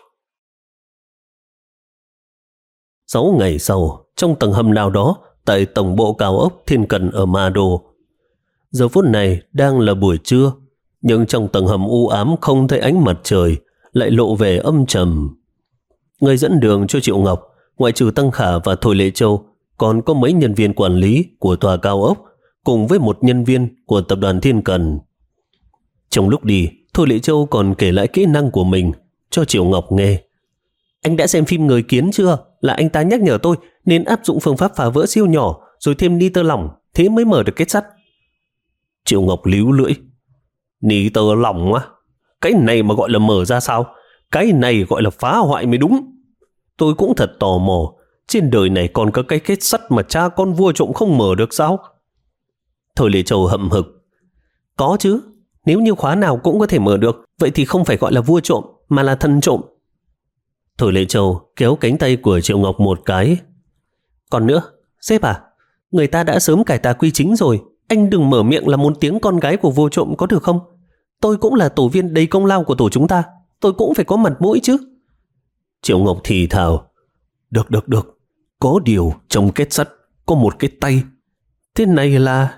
Sáu ngày sau, trong tầng hầm nào đó, tại tổng bộ cao ốc Thiên Cần ở Ma Đô. Giờ phút này đang là buổi trưa, nhưng trong tầng hầm u ám không thấy ánh mặt trời, lại lộ vẻ âm trầm. Người dẫn đường cho Triệu Ngọc, ngoại trừ Tăng Khả và Thôi Lệ Châu, còn có mấy nhân viên quản lý của tòa cao ốc, cùng với một nhân viên của tập đoàn Thiên Cần. Trong lúc đi, Thôi Lệ Châu còn kể lại kỹ năng của mình cho Triệu Ngọc nghe. Anh đã xem phim Người Kiến chưa? Là anh ta nhắc nhở tôi nên áp dụng phương pháp phá vỡ siêu nhỏ rồi thêm nitơ lỏng, thế mới mở được kết sắt. Triệu Ngọc líu lưỡi. Nitơ lỏng á? Cái này mà gọi là mở ra sao? Cái này gọi là phá hoại mới đúng. Tôi cũng thật tò mò, trên đời này còn có cái kết sắt mà cha con vua trộm không mở được sao? Thôi Lệ Châu hậm hực. Có chứ, nếu như khóa nào cũng có thể mở được, vậy thì không phải gọi là vua trộm, mà là thần trộm. Thôi Lệ Châu kéo cánh tay của Triệu Ngọc một cái. Còn nữa, sếp à, người ta đã sớm cải tà quy chính rồi, anh đừng mở miệng là muốn tiếng con gái của vua trộm có được không? Tôi cũng là tổ viên đầy công lao của tổ chúng ta, tôi cũng phải có mặt mũi chứ. Triệu Ngọc thì thào. Được được được, có điều trong kết sắt có một cái tay. Thế này là...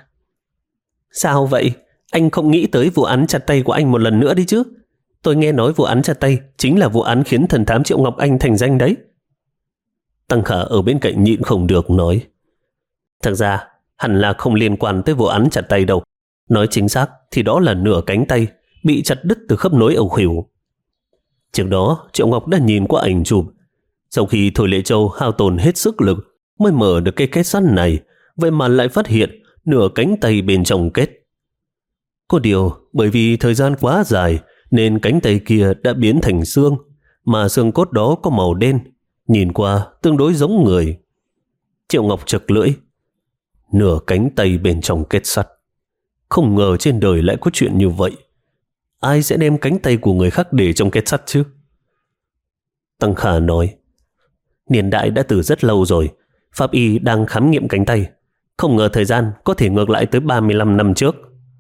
Sao vậy? Anh không nghĩ tới vụ án chặt tay của anh một lần nữa đi chứ? Tôi nghe nói vụ án chặt tay chính là vụ án khiến thần thám Triệu Ngọc Anh thành danh đấy. Tăng Khả ở bên cạnh nhịn không được nói. Thật ra hẳn là không liên quan tới vụ án chặt tay đâu. Nói chính xác thì đó là nửa cánh tay bị chặt đứt từ khớp nối ở khuỷu. Trước đó Triệu Ngọc đã nhìn qua ảnh chụp. Sau khi Thôi Lệ Châu hao tổn hết sức lực mới mở được cái kết sắt này, vậy mà lại phát hiện nửa cánh tay bên trong kết. Có điều bởi vì thời gian quá dài nên cánh tay kia đã biến thành xương, mà xương cốt đó có màu đen, nhìn qua tương đối giống người. Triệu Ngọc chật lưỡi. Nửa cánh tay bên trong kết sắt. Không ngờ trên đời lại có chuyện như vậy. Ai sẽ đem cánh tay của người khác để trong kết sắt chứ? Tăng Khả nói. Niên đại đã từ rất lâu rồi, pháp y đang khám nghiệm cánh tay. Không ngờ thời gian có thể ngược lại tới ba mươi lăm năm trước.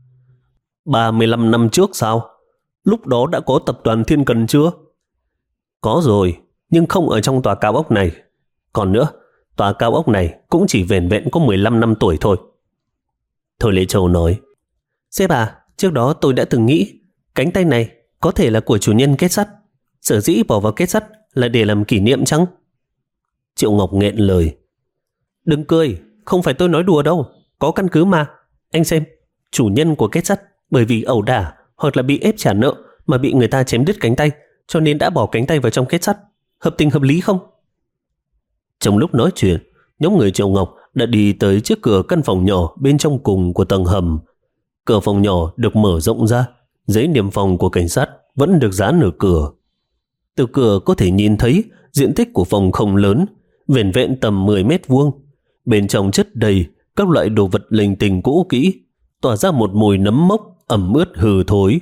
ba mươi lăm năm trước sao? Lúc đó đã có tập đoàn Thiên Cần chưa? Có rồi, nhưng không ở trong tòa cao ốc này. Còn nữa, tòa cao ốc này cũng chỉ vẻn vẹn có mười lăm năm tuổi thôi. Thôi Lệ Châu nói. Sếp à, trước đó tôi đã từng nghĩ cánh tay này có thể là của chủ nhân kết sắt. Sở dĩ bỏ vào kết sắt là để làm kỷ niệm chăng? Triệu Ngọc nghẹn lời. Đừng cười, không phải tôi nói đùa đâu, có căn cứ mà. Anh xem, chủ nhân của kết sắt bởi vì ẩu đả hoặc là bị ép trả nợ mà bị người ta chém đứt cánh tay, cho nên đã bỏ cánh tay vào trong kết sắt. Hợp tình hợp lý không? Trong lúc nói chuyện, nhóm người Triệu Ngọc đã đi tới trước cửa căn phòng nhỏ bên trong cùng của tầng hầm. Cửa phòng nhỏ được mở rộng ra, giấy niêm phong của cảnh sát vẫn được dán ở cửa. Từ cửa có thể nhìn thấy diện tích của phòng không lớn, vẻn vẹn tầm mười mét vuông. Bên trong chất đầy các loại đồ vật linh tinh cũ kỹ, tỏa ra một mùi nấm mốc ẩm ướt hừ thối.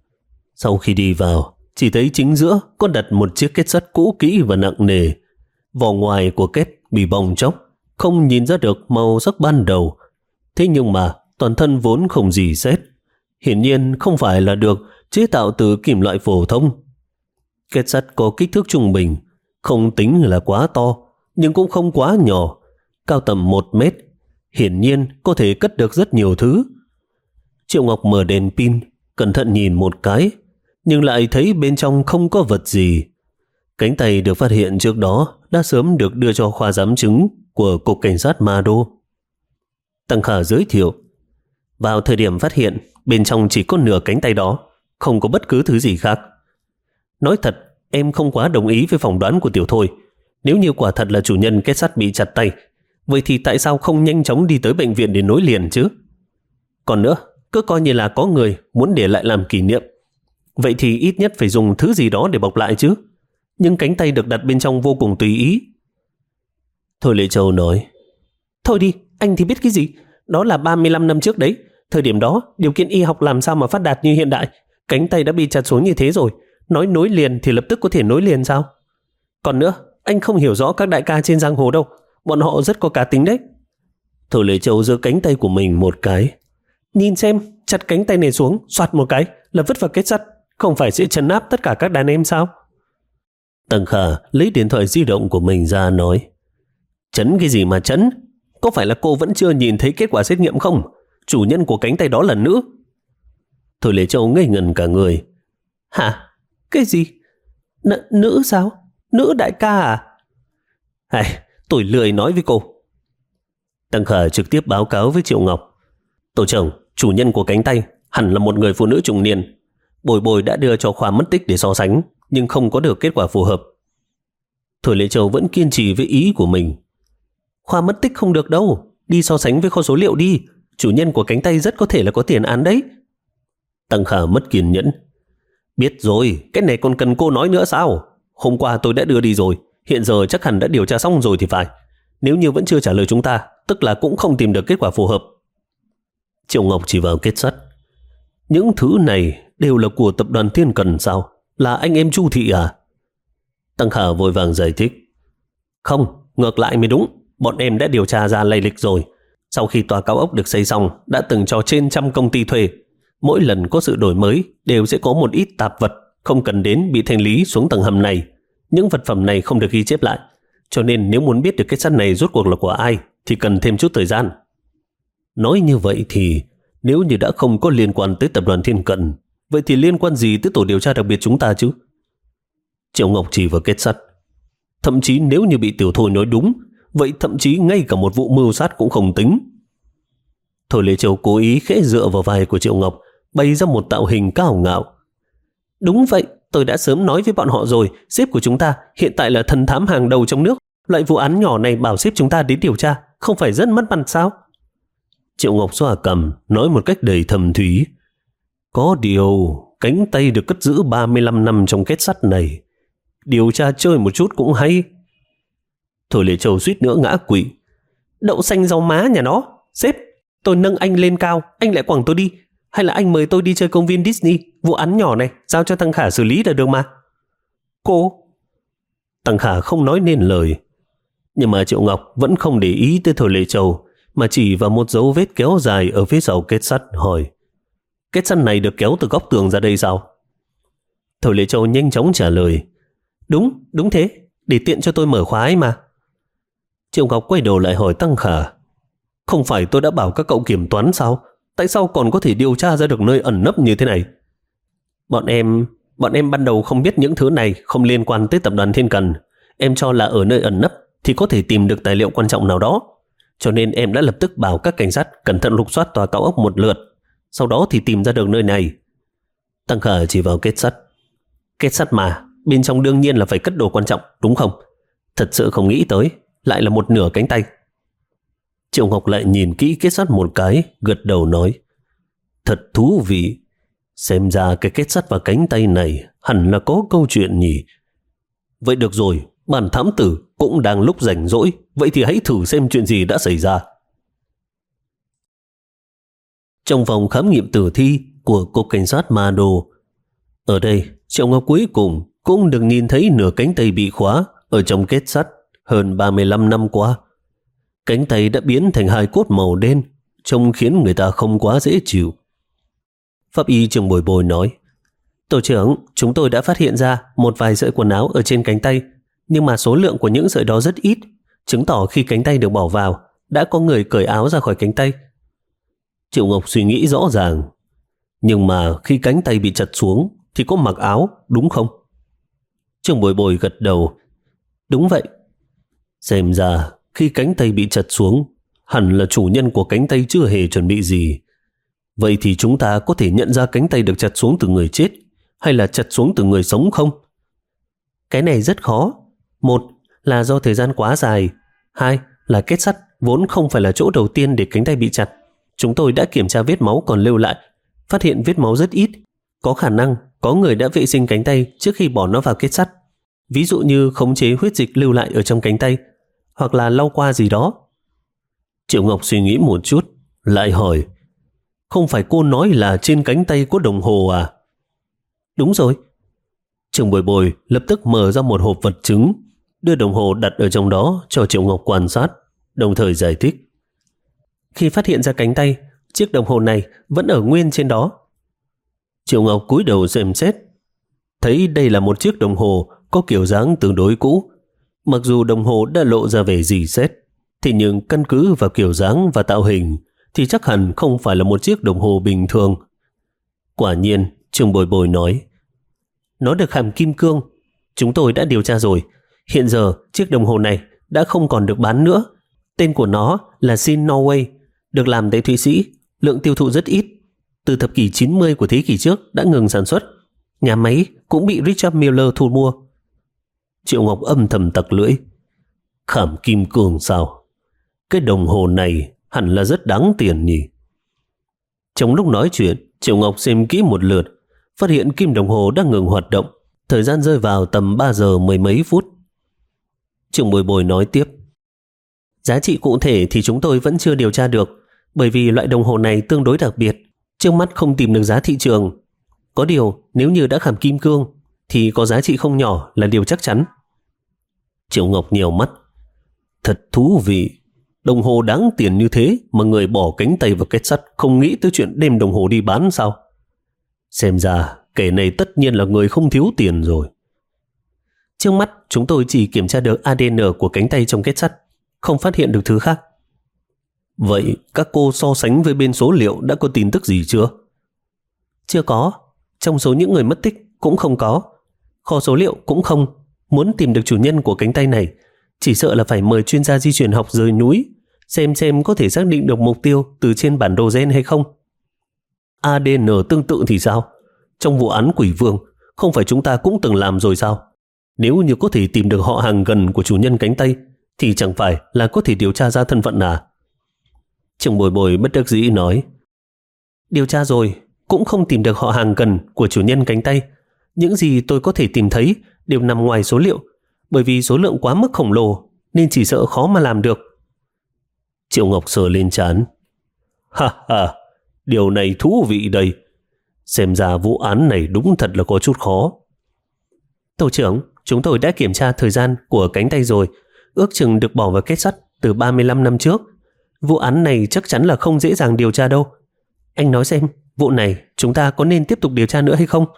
Sau khi đi vào, chỉ thấy chính giữa có đặt một chiếc kết sắt cũ kỹ và nặng nề. Vỏ ngoài của kết bị bong tróc, không nhìn ra được màu sắc ban đầu. Thế nhưng mà toàn thân vốn không gì sét, hiển nhiên không phải là được chế tạo từ kim loại phổ thông. Kết sắt có kích thước trung bình, không tính là quá to, nhưng cũng không quá nhỏ, cao tầm một mét, hiển nhiên có thể cất được rất nhiều thứ. Triệu Ngọc mở đèn pin, cẩn thận nhìn một cái, nhưng lại thấy bên trong không có vật gì. Cánh tay được phát hiện trước đó đã sớm được đưa cho khoa giám chứng của Cục Cảnh sát Ma Đô. Tăng Khả giới thiệu, vào thời điểm phát hiện, bên trong chỉ có nửa cánh tay đó, không có bất cứ thứ gì khác. Nói thật, em không quá đồng ý với phỏng đoán của Tiểu Thôi. Nếu như quả thật là chủ nhân kết sắt bị chặt tay, vậy thì tại sao không nhanh chóng đi tới bệnh viện để nối liền chứ? Còn nữa, cứ coi như là có người muốn để lại làm kỷ niệm. Vậy thì ít nhất phải dùng thứ gì đó để bọc lại chứ. Nhưng cánh tay được đặt bên trong vô cùng tùy ý. Thôi Lệ Châu nói, thôi đi, anh thì biết cái gì. Đó là ba mươi lăm năm trước đấy. Thời điểm đó, điều kiện y học làm sao mà phát đạt như hiện đại. Cánh tay đã bị chặt xuống như thế rồi. Nói nối liền thì lập tức có thể nối liền sao? Còn nữa, anh không hiểu rõ các đại ca trên giang hồ đâu. Bọn họ rất có cá tính đấy. Thôi Lệ Châu giơ cánh tay của mình một cái. Nhìn xem, chặt cánh tay này xuống, xoạt một cái là vứt vào kết sắt. Không phải sẽ trấn áp tất cả các đàn em sao? Tăng Khả lấy điện thoại di động của mình ra nói, chấn cái gì mà chấn? Có phải là cô vẫn chưa nhìn thấy kết quả xét nghiệm không? Chủ nhân của cánh tay đó là nữ. Thôi Lệ Châu ngây ngần cả người. Hả? Cái gì? N nữ sao? Nữ đại ca à? Hay, tôi lười nói với cô. Tăng Khả trực tiếp báo cáo với Triệu Ngọc. Tổ trưởng, chủ nhân của cánh tay hẳn là một người phụ nữ trung niên. Bồi Bồi đã đưa cho khoa mất tích để so sánh, nhưng không có được kết quả phù hợp. Thôi Lệ Châu vẫn kiên trì với ý của mình. Khoa mất tích không được đâu, đi so sánh với kho số liệu đi. Chủ nhân của cánh tay rất có thể là có tiền án đấy. Tăng Khả mất kiên nhẫn. Biết rồi, cái này còn cần cô nói nữa sao? Hôm qua tôi đã đưa đi rồi, hiện giờ chắc hẳn đã điều tra xong rồi thì phải. Nếu như vẫn chưa trả lời chúng ta, tức là cũng không tìm được kết quả phù hợp. Triệu Ngọc chỉ vào kết sắt. Những thứ này đều là của tập đoàn Thiên Cần sao? Là anh em Chu Thị à? Tăng Khả vội vàng giải thích. Không, ngược lại mới đúng. Bọn em đã điều tra ra lây lịch rồi. Sau khi tòa cao ốc được xây xong, đã từng cho trên trăm công ty thuê. Mỗi lần có sự đổi mới đều sẽ có một ít tạp vật không cần đến bị thanh lý xuống tầng hầm này. Những vật phẩm này không được ghi chép lại. Cho nên nếu muốn biết được kết sắt này rốt cuộc là của ai thì cần thêm chút thời gian. Nói như vậy thì nếu như đã không có liên quan tới tập đoàn Thiên Cận, vậy thì liên quan gì tới tổ điều tra đặc biệt chúng ta chứ? Triệu Ngọc chỉ vào kết sắt. Thậm chí nếu như bị Tiểu Thôi nói đúng, vậy thậm chí ngay cả một vụ mưu sát cũng không tính. Thôi Lệ Châu cố ý khẽ dựa vào vai của Triệu Ngọc, bày ra một tạo hình cao ngạo. Đúng vậy, tôi đã sớm nói với bọn họ rồi, sếp của chúng ta hiện tại là thần thám hàng đầu trong nước. Loại vụ án nhỏ này bảo sếp chúng ta đến điều tra, không phải rất mất mặt sao? Triệu Ngọc xoa cằm, nói một cách đầy thầm thúy. Có điều, cánh tay được cất giữ ba mươi lăm năm trong kết sắt này. Điều tra chơi một chút cũng hay. Thôi Lệ Châu suýt nữa ngã quỵ. Đậu xanh rau má nhà nó. Sếp, tôi nâng anh lên cao, anh lại quẳng tôi đi. Hay là anh mời tôi đi chơi công viên Disney, vụ án nhỏ này giao cho Tăng Khả xử lý là được mà. Cô? Tăng Khả không nói nên lời. Nhưng mà Triệu Ngọc vẫn không để ý tới Thôi Lệ Châu, mà chỉ vào một dấu vết kéo dài ở phía sau kết sắt hỏi. Kết sắt này được kéo từ góc tường ra đây sao? Thôi Lệ Châu nhanh chóng trả lời. Đúng, đúng thế, để tiện cho tôi mở khóa ấy mà. Triệu Ngọc quay đầu lại hỏi Tăng Khả. Không phải tôi đã bảo các cậu kiểm toán sao? Tại sao còn có thể điều tra ra được nơi ẩn nấp như thế này? Bọn em, bọn em ban đầu không biết những thứ này không liên quan tới tập đoàn Thiên Cần. Em cho là ở nơi ẩn nấp thì có thể tìm được tài liệu quan trọng nào đó. Cho nên em đã lập tức bảo các cảnh sát cẩn thận lục soát tòa cao ốc một lượt. Sau đó thì tìm ra được nơi này. Tăng Khả chỉ vào kết sắt. Kết sắt mà, bên trong đương nhiên là phải cất đồ quan trọng, đúng không? Thật sự không nghĩ tới, lại là một nửa cánh tay. Triệu Ngọc lại nhìn kỹ kết sắt một cái, gật đầu nói. Thật thú vị. Xem ra cái kết sắt và cánh tay này hẳn là có câu chuyện nhỉ. Vậy được rồi, bản thám tử cũng đang lúc rảnh rỗi, vậy thì hãy thử xem chuyện gì đã xảy ra. Trong phòng khám nghiệm tử thi của Cục Cảnh sát Ma Đô, ở đây Triệu Ngọc cuối cùng cũng được nhìn thấy nửa cánh tay bị khóa ở trong kết sắt hơn ba mươi lăm năm qua. Cánh tay đã biến thành hài cốt màu đen, trông khiến người ta không quá dễ chịu. Pháp y Trường Bồi Bồi nói, Tổ trưởng, chúng tôi đã phát hiện ra một vài sợi quần áo ở trên cánh tay, nhưng mà số lượng của những sợi đó rất ít, chứng tỏ khi cánh tay được bỏ vào, đã có người cởi áo ra khỏi cánh tay. Triệu Ngọc suy nghĩ rõ ràng, nhưng mà khi cánh tay bị chặt xuống thì có mặc áo, đúng không? Trường Bồi Bồi gật đầu, đúng vậy. Xem ra khi cánh tay bị chặt xuống, hẳn là chủ nhân của cánh tay chưa hề chuẩn bị gì. Vậy thì chúng ta có thể nhận ra cánh tay được chặt xuống từ người chết hay là chặt xuống từ người sống không? Cái này rất khó. Một là do thời gian quá dài. Hai là kết sắt vốn không phải là chỗ đầu tiên để cánh tay bị chặt. Chúng tôi đã kiểm tra vết máu còn lưu lại phát hiện vết máu rất ít. Có khả năng có người đã vệ sinh cánh tay trước khi bỏ nó vào kết sắt. Ví dụ như khống chế huyết dịch lưu lại ở trong cánh tay, hoặc là lau qua gì đó. Triệu Ngọc suy nghĩ một chút, lại hỏi, không phải cô nói là trên cánh tay có đồng hồ à? Đúng rồi. Trường Bồi Bồi lập tức mở ra một hộp vật chứng, đưa đồng hồ đặt ở trong đó cho Triệu Ngọc quan sát, đồng thời giải thích. Khi phát hiện ra cánh tay, chiếc đồng hồ này vẫn ở nguyên trên đó. Triệu Ngọc cúi đầu xem xét, thấy đây là một chiếc đồng hồ có kiểu dáng tương đối cũ. Mặc dù đồng hồ đã lộ ra vẻ rỉ sét, thì nhưng căn cứ vào kiểu dáng và tạo hình thì chắc hẳn không phải là một chiếc đồng hồ bình thường. Quả nhiên, Trường Bồi Bồi nói, nó được hàm kim cương. Chúng tôi đã điều tra rồi. Hiện giờ chiếc đồng hồ này đã không còn được bán nữa. Tên của nó là Sin Norway, được làm tại Thụy Sĩ, lượng tiêu thụ rất ít. Từ thập kỷ chín mươi của thế kỷ trước đã ngừng sản xuất. Nhà máy cũng bị Richard Miller thu mua. Triệu Ngọc âm thầm tặc lưỡi. Khảm kim cương sao? Cái đồng hồ này hẳn là rất đáng tiền nhỉ? Trong lúc nói chuyện, Triệu Ngọc xem kỹ một lượt, phát hiện kim đồng hồ đã ngừng hoạt động. Thời gian rơi vào tầm ba giờ mười mấy phút. Trường Bồi Bồi nói tiếp. Giá trị cụ thể thì chúng tôi vẫn chưa điều tra được, bởi vì loại đồng hồ này tương đối đặc biệt, trước mắt không tìm được giá thị trường. Có điều nếu như đã khảm kim cương thì có giá trị không nhỏ là điều chắc chắn. Triệu Ngọc nhèo mắt. Thật thú vị. Đồng hồ đáng tiền như thế mà người bỏ cánh tay vào kết sắt không nghĩ tới chuyện đem đồng hồ đi bán sao? Xem ra kẻ này tất nhiên là người không thiếu tiền rồi. Trước mắt chúng tôi chỉ kiểm tra được a đê en của cánh tay trong kết sắt, không phát hiện được thứ khác. Vậy các cô so sánh với bên số liệu đã có tin tức gì chưa? Chưa có. Trong số những người mất tích cũng không có. Kho số liệu cũng không. Muốn tìm được chủ nhân của cánh tay này, chỉ sợ là phải mời chuyên gia di truyền học rời núi, xem xem có thể xác định được mục tiêu từ trên bản đồ gen hay không. a đê en tương tự thì sao? Trong vụ án Quỷ Vương, không phải chúng ta cũng từng làm rồi sao? Nếu như có thể tìm được họ hàng gần của chủ nhân cánh tay, thì chẳng phải là có thể điều tra ra thân phận à? Trường Bồi Bồi bất đắc dĩ nói. Điều tra rồi, cũng không tìm được họ hàng gần của chủ nhân cánh tay. Những gì tôi có thể tìm thấy đều nằm ngoài số liệu, bởi vì số lượng quá mức khổng lồ, nên chỉ sợ khó mà làm được. Triệu Ngọc sờ lên trán. Ha ha, điều này thú vị đây. Xem ra vụ án này đúng thật là có chút khó. Tổ trưởng, chúng tôi đã kiểm tra thời gian của cánh tay rồi, ước chừng được bỏ vào kết sắt từ ba mươi lăm năm trước. Vụ án này chắc chắn là không dễ dàng điều tra đâu. Anh nói xem, vụ này chúng ta có nên tiếp tục điều tra nữa hay không?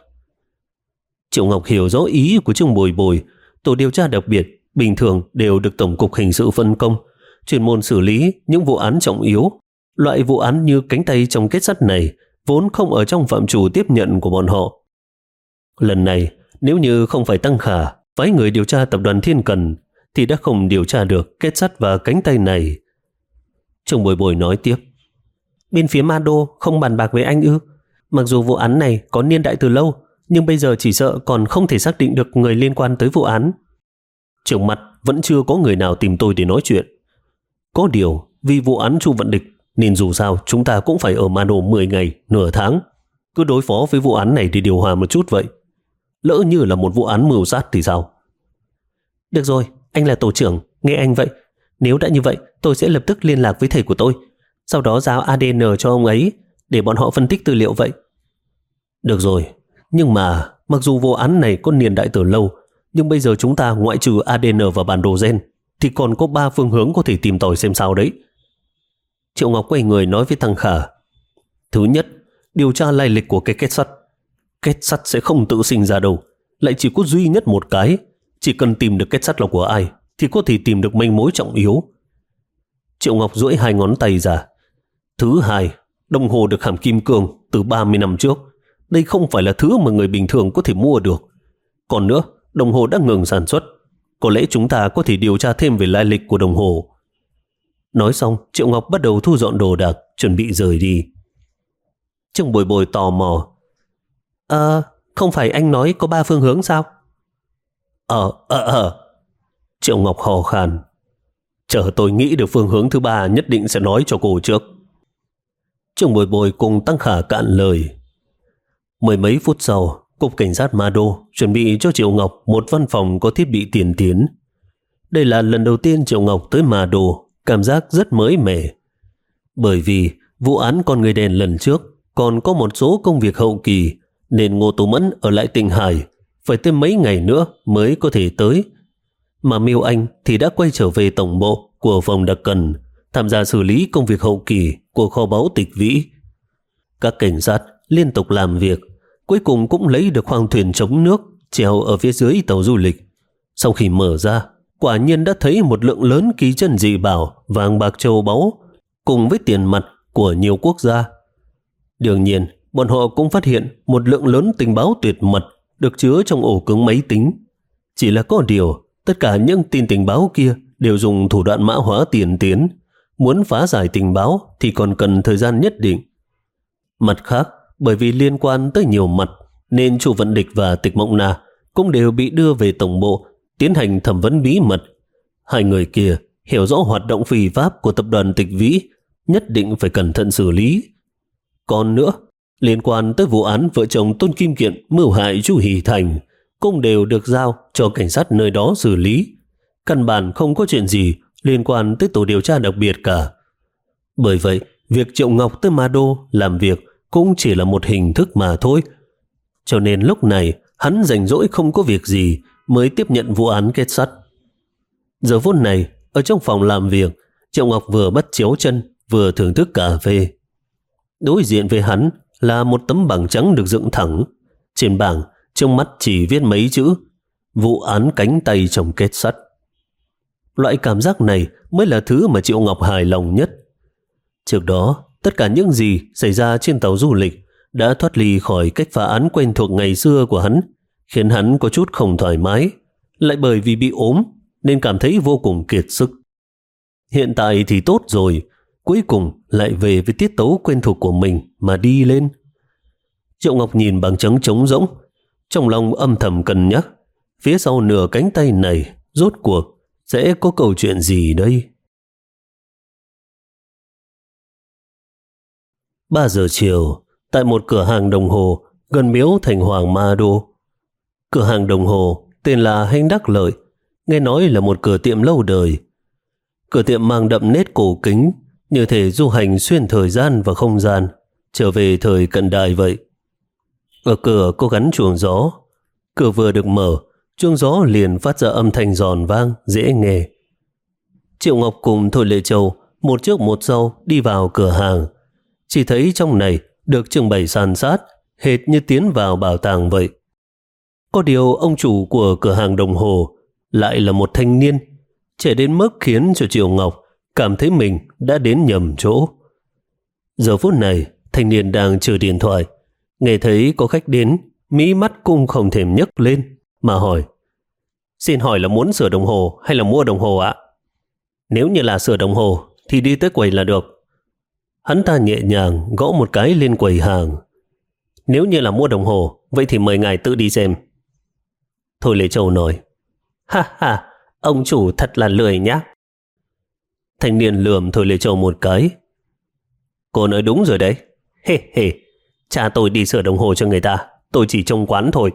Triệu Ngọc hiểu rõ ý của Trường Bồi Bồi. Tổ điều tra đặc biệt bình thường đều được Tổng cục Hình sự phân công, chuyên môn xử lý những vụ án trọng yếu. Loại vụ án như cánh tay trong kết sắt này vốn không ở trong phạm trù tiếp nhận của bọn họ. Lần này, nếu như không phải Tăng Khả phái người điều tra tập đoàn Thiên Cần, thì đã không điều tra được kết sắt và cánh tay này. Trường Bồi Bồi nói tiếp. Bên phía Ma Đô không bàn bạc với anh ư? Mặc dù vụ án này có niên đại từ lâu, nhưng bây giờ chỉ sợ còn không thể xác định được người liên quan tới vụ án. Trước mặt vẫn chưa có người nào tìm tôi để nói chuyện. Có điều, vì vụ án Chu Vận Địch, nên dù sao chúng ta cũng phải ở Ma Đô mười ngày, nửa tháng. Cứ đối phó với vụ án này để điều hòa một chút vậy. Lỡ như là một vụ án mưu sát thì sao? Được rồi, anh là tổ trưởng, nghe anh vậy. Nếu đã như vậy, tôi sẽ lập tức liên lạc với thầy của tôi, sau đó giao a đê en cho ông ấy, để bọn họ phân tích tư liệu vậy. Được rồi, nhưng mà mặc dù vụ án này có niên đại từ lâu, nhưng bây giờ chúng ta ngoại trừ a đê en và bản đồ gen, thì còn có ba phương hướng có thể tìm tòi xem sao đấy. Triệu Ngọc quay người nói với Tăng Khả. Thứ nhất, điều tra lai lịch của cái kết sắt. Kết sắt sẽ không tự sinh ra đâu, lại chỉ có duy nhất một cái. Chỉ cần tìm được kết sắt là của ai thì có thể tìm được manh mối trọng yếu. Triệu Ngọc duỗi hai ngón tay ra. Thứ hai, đồng hồ được khảm kim cương từ ba mươi năm trước. Đây không phải là thứ mà người bình thường có thể mua được. Còn nữa, đồng hồ đã ngừng sản xuất. Có lẽ chúng ta có thể điều tra thêm về lai lịch của đồng hồ. Nói xong, Triệu Ngọc bắt đầu thu dọn đồ đạc, chuẩn bị rời đi. Trường Bồi Bồi tò mò. Ờ, không phải anh nói có ba phương hướng sao? Ờ, ờ, ờ. Triệu Ngọc hò khan. Chờ tôi nghĩ được phương hướng thứ ba nhất định sẽ nói cho cô trước. Trường Bồi Bồi cùng Tăng Khả cạn lời, Mười mấy phút sau, Cục Cảnh sát Ma Đô chuẩn bị cho Triệu Ngọc một văn phòng có thiết bị tiên tiến. Đây là lần đầu tiên Triệu Ngọc tới Ma Đô, cảm giác rất mới mẻ. Bởi vì vụ án con người đen lần trước còn có một số công việc hậu kỳ, nên Ngô Tú Mẫn ở lại Tịnh Hải phải thêm mấy ngày nữa mới có thể tới. Mà Miêu Anh thì đã quay trở về tổng bộ của phòng đặc cần, tham gia xử lý công việc hậu kỳ của kho báu Tịch Vĩ. Các cảnh sát liên tục làm việc, cuối cùng cũng lấy được khoang thuyền chống nước treo ở phía dưới tàu du lịch. Sau khi mở ra, quả nhiên đã thấy một lượng lớn ký chân dị bảo, vàng bạc châu báu cùng với tiền mặt của nhiều quốc gia. Đương nhiên, bọn họ cũng phát hiện một lượng lớn tình báo tuyệt mật được chứa trong ổ cứng máy tính. Chỉ là có điều, tất cả những tin tình báo kia đều dùng thủ đoạn mã hóa tiền tiến. Muốn phá giải tình báo thì còn cần thời gian nhất định. Mặt khác, bởi vì liên quan tới nhiều mặt, nên Chu Vận Địch và Tịch Mộng Na cũng đều bị đưa về tổng bộ tiến hành thẩm vấn bí mật. Hai người kia hiểu rõ hoạt động phi pháp của tập đoàn Tịch Vĩ, nhất định phải cẩn thận xử lý. Còn nữa, liên quan tới vụ án vợ chồng Tôn Kim Kiện mưu hại Chu Hỷ Thành cũng đều được giao cho cảnh sát nơi đó xử lý. Căn bản không có chuyện gì liên quan tới tổ điều tra đặc biệt cả. Bởi vậy, việc Triệu Ngọc tới Ma Đô làm việc cũng chỉ là một hình thức mà thôi. Cho nên lúc này hắn rảnh rỗi không có việc gì mới tiếp nhận vụ án kết sắt. Giờ phút này, ở trong phòng làm việc, Triệu Ngọc vừa bắt chéo chân vừa thưởng thức cà phê. Đối diện với hắn là một tấm bảng trắng được dựng thẳng. Trên bảng, trong mắt chỉ viết mấy chữ: vụ án cánh tay chồng kết sắt. Loại cảm giác này mới là thứ mà Triệu Ngọc hài lòng nhất. Trước đó, tất cả những gì xảy ra trên tàu du lịch đã thoát ly khỏi cách phá án quen thuộc ngày xưa của hắn, khiến hắn có chút không thoải mái. Lại bởi vì bị ốm nên cảm thấy vô cùng kiệt sức. Hiện tại thì tốt rồi, cuối cùng lại về với tiết tấu quen thuộc của mình mà đi lên. Triệu Ngọc nhìn bảng trắng trống rỗng, trong lòng âm thầm cân nhắc, phía sau nửa cánh tay này rốt cuộc sẽ có câu chuyện gì đây? Ba giờ chiều, tại một cửa hàng đồng hồ gần miếu Thành Hoàng Ma Đô. Cửa hàng đồng hồ tên là Hanh Đắc Lợi, nghe nói là một cửa tiệm lâu đời. Cửa tiệm mang đậm nét cổ kính, như thể du hành xuyên thời gian và không gian, trở về thời cận đại vậy. Ở cửa có gắn chuông gió. Cửa vừa được mở, chuông gió liền phát ra âm thanh giòn vang, dễ nghe. Triệu Ngọc cùng Thôi Lệ Châu một trước một sau đi vào cửa hàng. Chỉ thấy trong này được trưng bày san sát, hệt như tiến vào bảo tàng vậy. Có điều ông chủ của cửa hàng đồng hồ lại là một thanh niên, trẻ đến mức khiến cho Triệu Ngọc cảm thấy mình đã đến nhầm chỗ. Giờ phút này, thanh niên đang chờ điện thoại, nghe thấy có khách đến, mí mắt cũng không thèm nhấc lên, mà hỏi: xin hỏi là muốn sửa đồng hồ hay là mua đồng hồ ạ? Nếu như là sửa đồng hồ thì đi tới quầy là được. Hắn ta nhẹ nhàng gõ một cái lên quầy hàng. Nếu như là mua đồng hồ, vậy thì mời ngài tự đi xem. Thôi Lệ Châu nói: ha ha, ông chủ thật là lười nhá. Thanh niên lườm Thôi Lệ Châu một cái. Cô nói đúng rồi đấy. Hê hê, cha tôi đi sửa đồng hồ cho người ta, tôi chỉ trông quán thôi.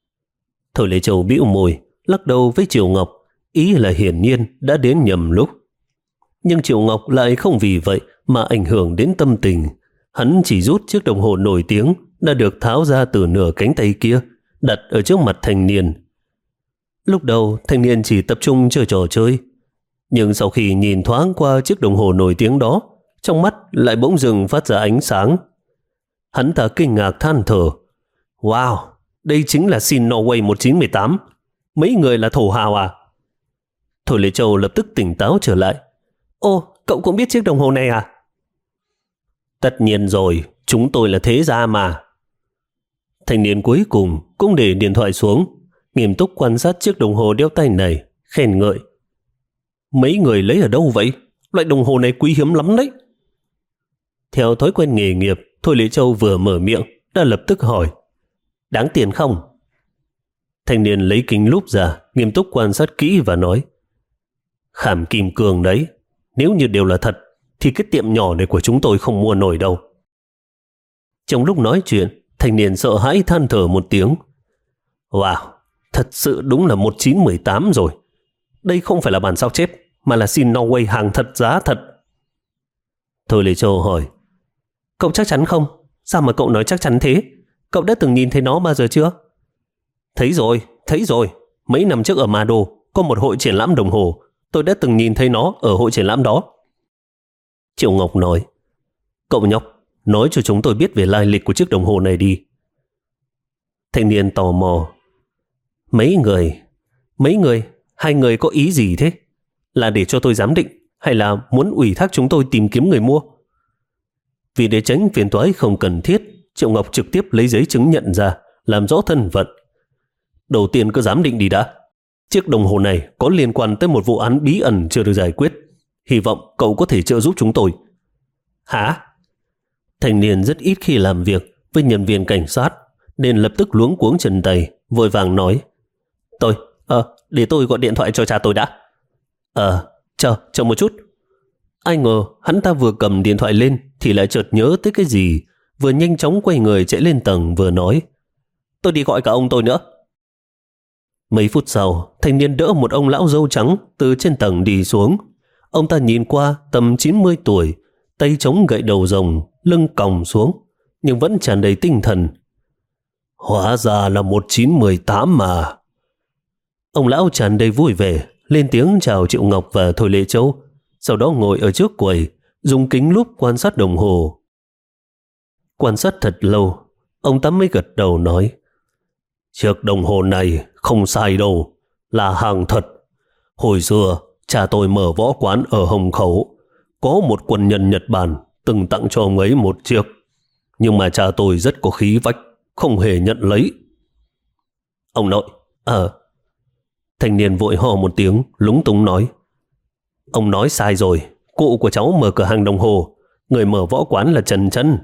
Thôi Lệ Châu bĩu môi, lắc đầu với Triệu Ngọc, ý là hiển nhiên đã đến nhầm lúc. Nhưng Triệu Ngọc lại không vì vậy mà ảnh hưởng đến tâm tình. Hắn chỉ rút chiếc đồng hồ nổi tiếng đã được tháo ra từ nửa cánh tay kia, đặt ở trước mặt thanh niên. Lúc đầu thanh niên chỉ tập trung chơi trò chơi, nhưng sau khi nhìn thoáng qua chiếc đồng hồ nổi tiếng đó, trong mắt lại bỗng dưng phát ra ánh sáng. Hắn ta kinh ngạc than thở: wow, đây chính là Sin Norway một chín một tám. Mấy người là thổ hào à? Thôi Lệ Châu lập tức tỉnh táo trở lại. Ô, cậu cũng biết chiếc đồng hồ này à? Tất nhiên rồi, chúng tôi là thế gia mà. Thanh niên cuối cùng cũng để điện thoại xuống, nghiêm túc quan sát chiếc đồng hồ đeo tay này, khen ngợi: mấy người lấy ở đâu vậy? Loại đồng hồ này quý hiếm lắm đấy. Theo thói quen nghề nghiệp, Thôi Lệ Châu vừa mở miệng đã lập tức hỏi: đáng tiền không? Thanh niên lấy kính lúp ra, nghiêm túc quan sát kỹ và nói: khảm kim cương đấy. Nếu như đều là thật thì cái tiệm nhỏ này của chúng tôi không mua nổi đâu. Trong lúc nói chuyện, Thanh niên sợ hãi than thở một tiếng. Wow, thật sự đúng là một chín một tám rồi. Đây không phải là bản sao chép, mà là xin Norway hàng thật giá thật. Thôi Lê Châu hỏi, cậu chắc chắn không? Sao mà cậu nói chắc chắn thế? Cậu đã từng nhìn thấy nó bao giờ chưa? Thấy rồi, thấy rồi. Mấy năm trước ở Mado có một hội triển lãm đồng hồ. Tôi đã từng nhìn thấy nó ở hội triển lãm đó. Triệu Ngọc nói, cậu nhóc, nói cho chúng tôi biết về lai lịch của chiếc đồng hồ này đi. Thanh niên tò mò, mấy người, mấy người, hai người có ý gì thế? Là để cho tôi giám định hay là muốn ủy thác chúng tôi tìm kiếm người mua? Vì để tránh phiền toái không cần thiết, Triệu Ngọc trực tiếp lấy giấy chứng nhận ra, làm rõ thân phận. Đầu tiên cứ giám định đi đã. Chiếc đồng hồ này có liên quan tới một vụ án bí ẩn chưa được giải quyết. Hy vọng cậu có thể trợ giúp chúng tôi. Hả? Thanh niên rất ít khi làm việc với nhân viên cảnh sát, nên lập tức luống cuống chân tay, vội vàng nói, Tôi, ờ, để tôi gọi điện thoại cho cha tôi đã. Ờ, chờ, chờ một chút. Ai ngờ hắn ta vừa cầm điện thoại lên thì lại chợt nhớ tới cái gì, vừa nhanh chóng quay người chạy lên tầng vừa nói, tôi đi gọi cả ông tôi nữa. Mấy phút sau, thanh niên đỡ một ông lão râu trắng từ trên tầng đi xuống. Ông ta nhìn qua tầm chín mươi tuổi, tay chống gậy đầu rồng, lưng còng xuống, nhưng vẫn tràn đầy tinh thần. Hóa ra là một chín một tám mà. Ông lão tràn đầy vui vẻ, lên tiếng chào Triệu Ngọc và Thôi Lệ Châu, sau đó ngồi ở trước quầy, dùng kính lúp quan sát đồng hồ. Quan sát thật lâu, ông ta mới gật đầu nói, chiếc đồng hồ này không sai đâu, là hàng thật. Hồi xưa, cha tôi mở võ quán ở Hồng Khẩu, có một quân nhân Nhật Bản từng tặng cho ông ấy một chiếc, nhưng mà cha tôi rất có khí vách, không hề nhận lấy. Ông nội, ờ. Thanh niên vội hò một tiếng, lúng túng nói, ông nói sai rồi, cụ của cháu mở cửa hàng đồng hồ, người mở võ quán là Trần Chân.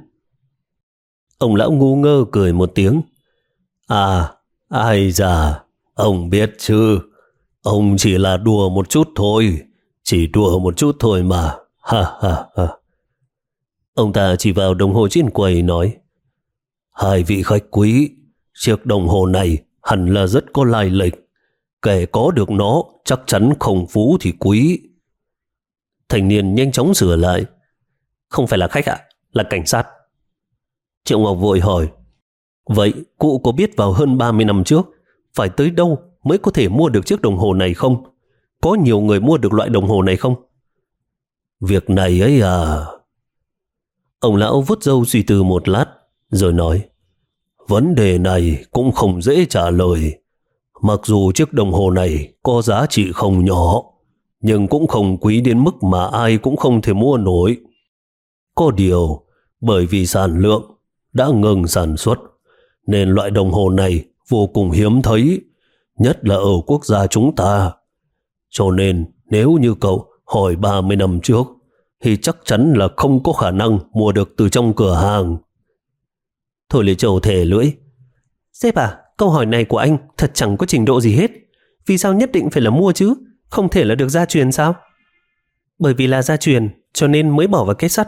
Ông lão ngu ngơ cười một tiếng. À, ai già, ông biết chứ, ông chỉ là đùa một chút thôi, chỉ đùa một chút thôi mà, ha ha ha. Ông ta chỉ vào đồng hồ trên quầy nói, hai vị khách quý, chiếc đồng hồ này hẳn là rất có lai lịch, kẻ có được nó chắc chắn không phú thì quý. Thanh niên nhanh chóng sửa lại, không phải là khách ạ, là cảnh sát. Triệu Ngọc vội hỏi, vậy cụ có biết vào hơn ba mươi năm trước phải tới đâu mới có thể mua được chiếc đồng hồ này không? Có nhiều người mua được loại đồng hồ này không? Việc này ấy à... Ông lão vuốt râu suy tư một lát, rồi nói, vấn đề này cũng không dễ trả lời. Mặc dù chiếc đồng hồ này có giá trị không nhỏ, nhưng cũng không quý đến mức mà ai cũng không thể mua nổi. Có điều, bởi vì sản lượng đã ngừng sản xuất, nên loại đồng hồ này vô cùng hiếm thấy, nhất là ở quốc gia chúng ta. Cho nên nếu như cậu hỏi ba mươi năm trước, thì chắc chắn là không có khả năng mua được từ trong cửa hàng. Thôi Lê Châu thề lưỡi, sếp à, câu hỏi này của anh thật chẳng có trình độ gì hết. Vì sao nhất định phải là mua chứ? Không thể là được gia truyền sao? Bởi vì là gia truyền, cho nên mới bỏ vào kết sắt.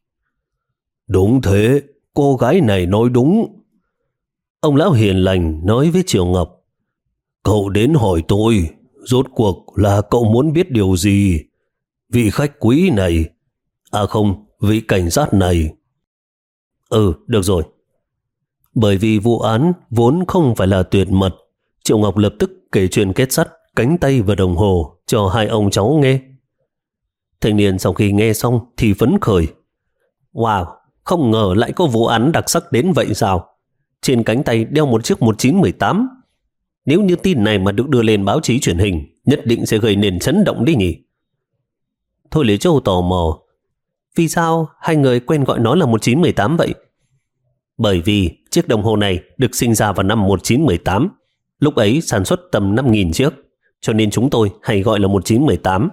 Đúng thế, cô gái này nói đúng. Ông lão hiền lành nói với Triệu Ngọc, cậu đến hỏi tôi, rốt cuộc là cậu muốn biết điều gì? Vị khách quý này, à không, vị cảnh sát này. Ừ, được rồi. Bởi vì vụ án vốn không phải là tuyệt mật, Triệu Ngọc lập tức kể chuyện kết sắt, cánh tay và đồng hồ cho hai ông cháu nghe. Thanh niên sau khi nghe xong thì phấn khởi. Wow, không ngờ lại có vụ án đặc sắc đến vậy sao? Trên cánh tay đeo một chiếc một chín một tám. Nếu như tin này mà được đưa lên báo chí truyền hình, nhất định sẽ gây nên chấn động đi nhỉ? Thôi Lê Châu tò mò, vì sao hai người quen gọi nó là một chín một tám vậy? Bởi vì chiếc đồng hồ này được sinh ra vào năm một chín một tám, lúc ấy sản xuất tầm năm nghìn chiếc, cho nên chúng tôi hay gọi là một chín một tám.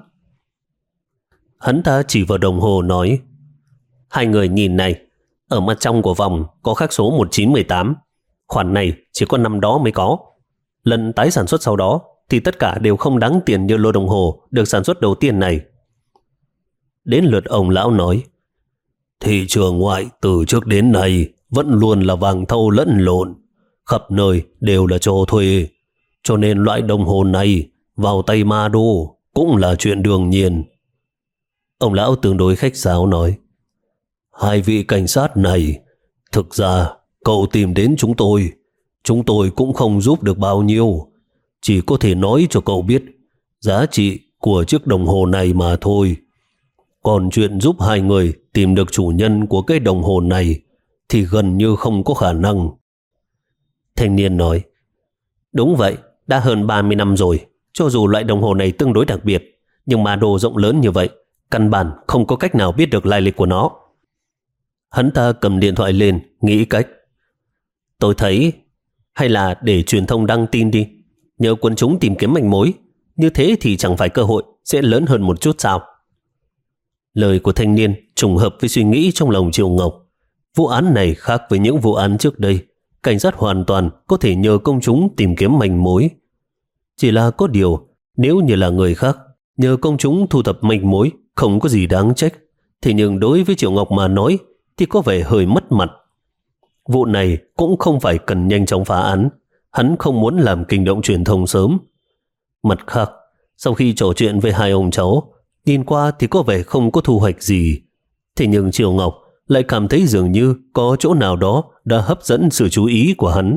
Hắn ta chỉ vào đồng hồ nói, hai người nhìn này, ở mặt trong của vòng có khắc số một chín một tám, khoản này chỉ có năm đó mới có. Lần tái sản xuất sau đó thì tất cả đều không đáng tiền như lô đồng hồ được sản xuất đầu tiên này. Đến lượt ông lão nói, thị trường ngoại từ trước đến nay vẫn luôn là vàng thau lẫn lộn, khắp nơi đều là cho thuê. Cho nên loại đồng hồ này vào tay Ma Đô cũng là chuyện đương nhiên. Ông lão tương đối khách sáo nói, hai vị cảnh sát này, thực ra cậu tìm đến chúng tôi, chúng tôi cũng không giúp được bao nhiêu, chỉ có thể nói cho cậu biết giá trị của chiếc đồng hồ này mà thôi. Còn chuyện giúp hai người tìm được chủ nhân của cái đồng hồ này thì gần như không có khả năng. Thanh niên nói, đúng vậy, đã hơn ba mươi năm rồi, cho dù loại đồng hồ này tương đối đặc biệt, nhưng mà đồ rộng lớn như vậy, căn bản không có cách nào biết được lai lịch của nó. Hắn ta cầm điện thoại lên, nghĩ cách. Tôi thấy, hay là để truyền thông đăng tin đi, nhờ quần chúng tìm kiếm manh mối, như thế thì chẳng phải cơ hội sẽ lớn hơn một chút sao? Lời của thanh niên trùng hợp với suy nghĩ trong lòng Triệu Ngọc. Vụ án này khác với những vụ án trước đây, cảnh sát hoàn toàn có thể nhờ công chúng tìm kiếm manh mối. Chỉ là có điều, nếu như là người khác, nhờ công chúng thu thập manh mối không có gì đáng trách, thế nhưng đối với Triệu Ngọc mà nói thì có vẻ hơi mất mặt. Vụ này cũng không phải cần nhanh chóng phá án, hắn không muốn làm kinh động truyền thông sớm. Mặt khác, sau khi trò chuyện với hai ông cháu, nhìn qua thì có vẻ không có thu hoạch gì. Thế nhưng Triệu Ngọc lại cảm thấy dường như có chỗ nào đó đã hấp dẫn sự chú ý của hắn.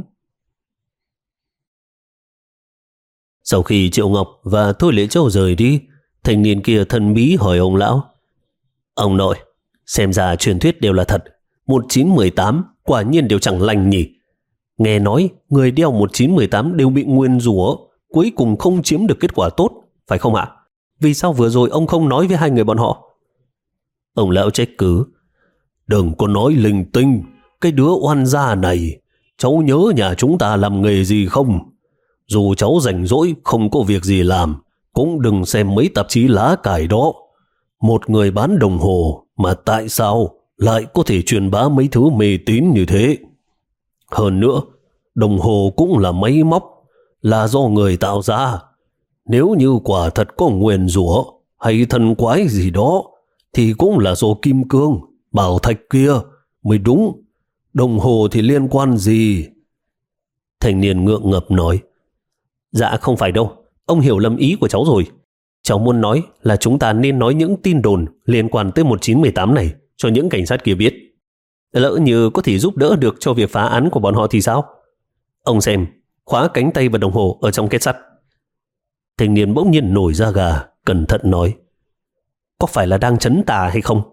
Sau khi Triệu Ngọc và Thôi Lệ Châu rời đi, thanh niên kia thần bí hỏi ông lão, ông nội, xem ra truyền thuyết đều là thật, một chín một tám quả nhiên đều chẳng lành nhỉ. Nghe nói người đeo một chín một tám đều bị nguyền rủa, cuối cùng không chiếm được kết quả tốt, phải không ạ? Vì sao vừa rồi ông không nói với hai người bọn họ? Ông lão trách cứ, đừng có nói linh tinh, cái đứa oan gia này, cháu nhớ nhà chúng ta làm nghề gì không? Dù cháu rảnh rỗi không có việc gì làm, cũng đừng xem mấy tạp chí lá cải đó. Một người bán đồng hồ mà tại sao lại có thể truyền bá mấy thứ mê tín như thế? Hơn nữa, đồng hồ cũng là máy móc, là do người tạo ra. Nếu như quả thật có nguyền rủa hay thần quái gì đó, thì cũng là do kim cương, bảo thạch kia mới đúng. Đồng hồ thì liên quan gì? Thanh niên ngượng ngập nói, dạ không phải đâu, ông hiểu lầm ý của cháu rồi. Cháu muốn nói là chúng ta nên nói những tin đồn liên quan tới một chín một tám này cho những cảnh sát kia biết. Lỡ như có thể giúp đỡ được cho việc phá án của bọn họ thì sao? Ông xem, khóa cánh tay và đồng hồ ở trong kết sắt. Thanh niên bỗng nhiên nổi da gà, cẩn thận nói, có phải là đang trấn tà hay không?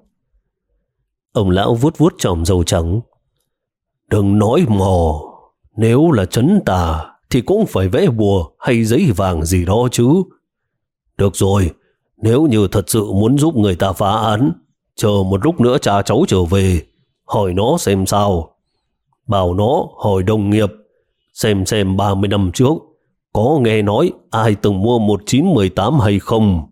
Ông lão vuốt vuốt chòm râu trắng. Đừng nói mò, nếu là trấn tà thì cũng phải vẽ bùa hay giấy vàng gì đó chứ. Được rồi, nếu như thật sự muốn giúp người ta phá án, chờ một lúc nữa cha cháu trở về, hỏi nó xem sao. Bảo nó hỏi đồng nghiệp, xem xem ba mươi năm trước có nghe nói ai từng mua một chín một tám hay không.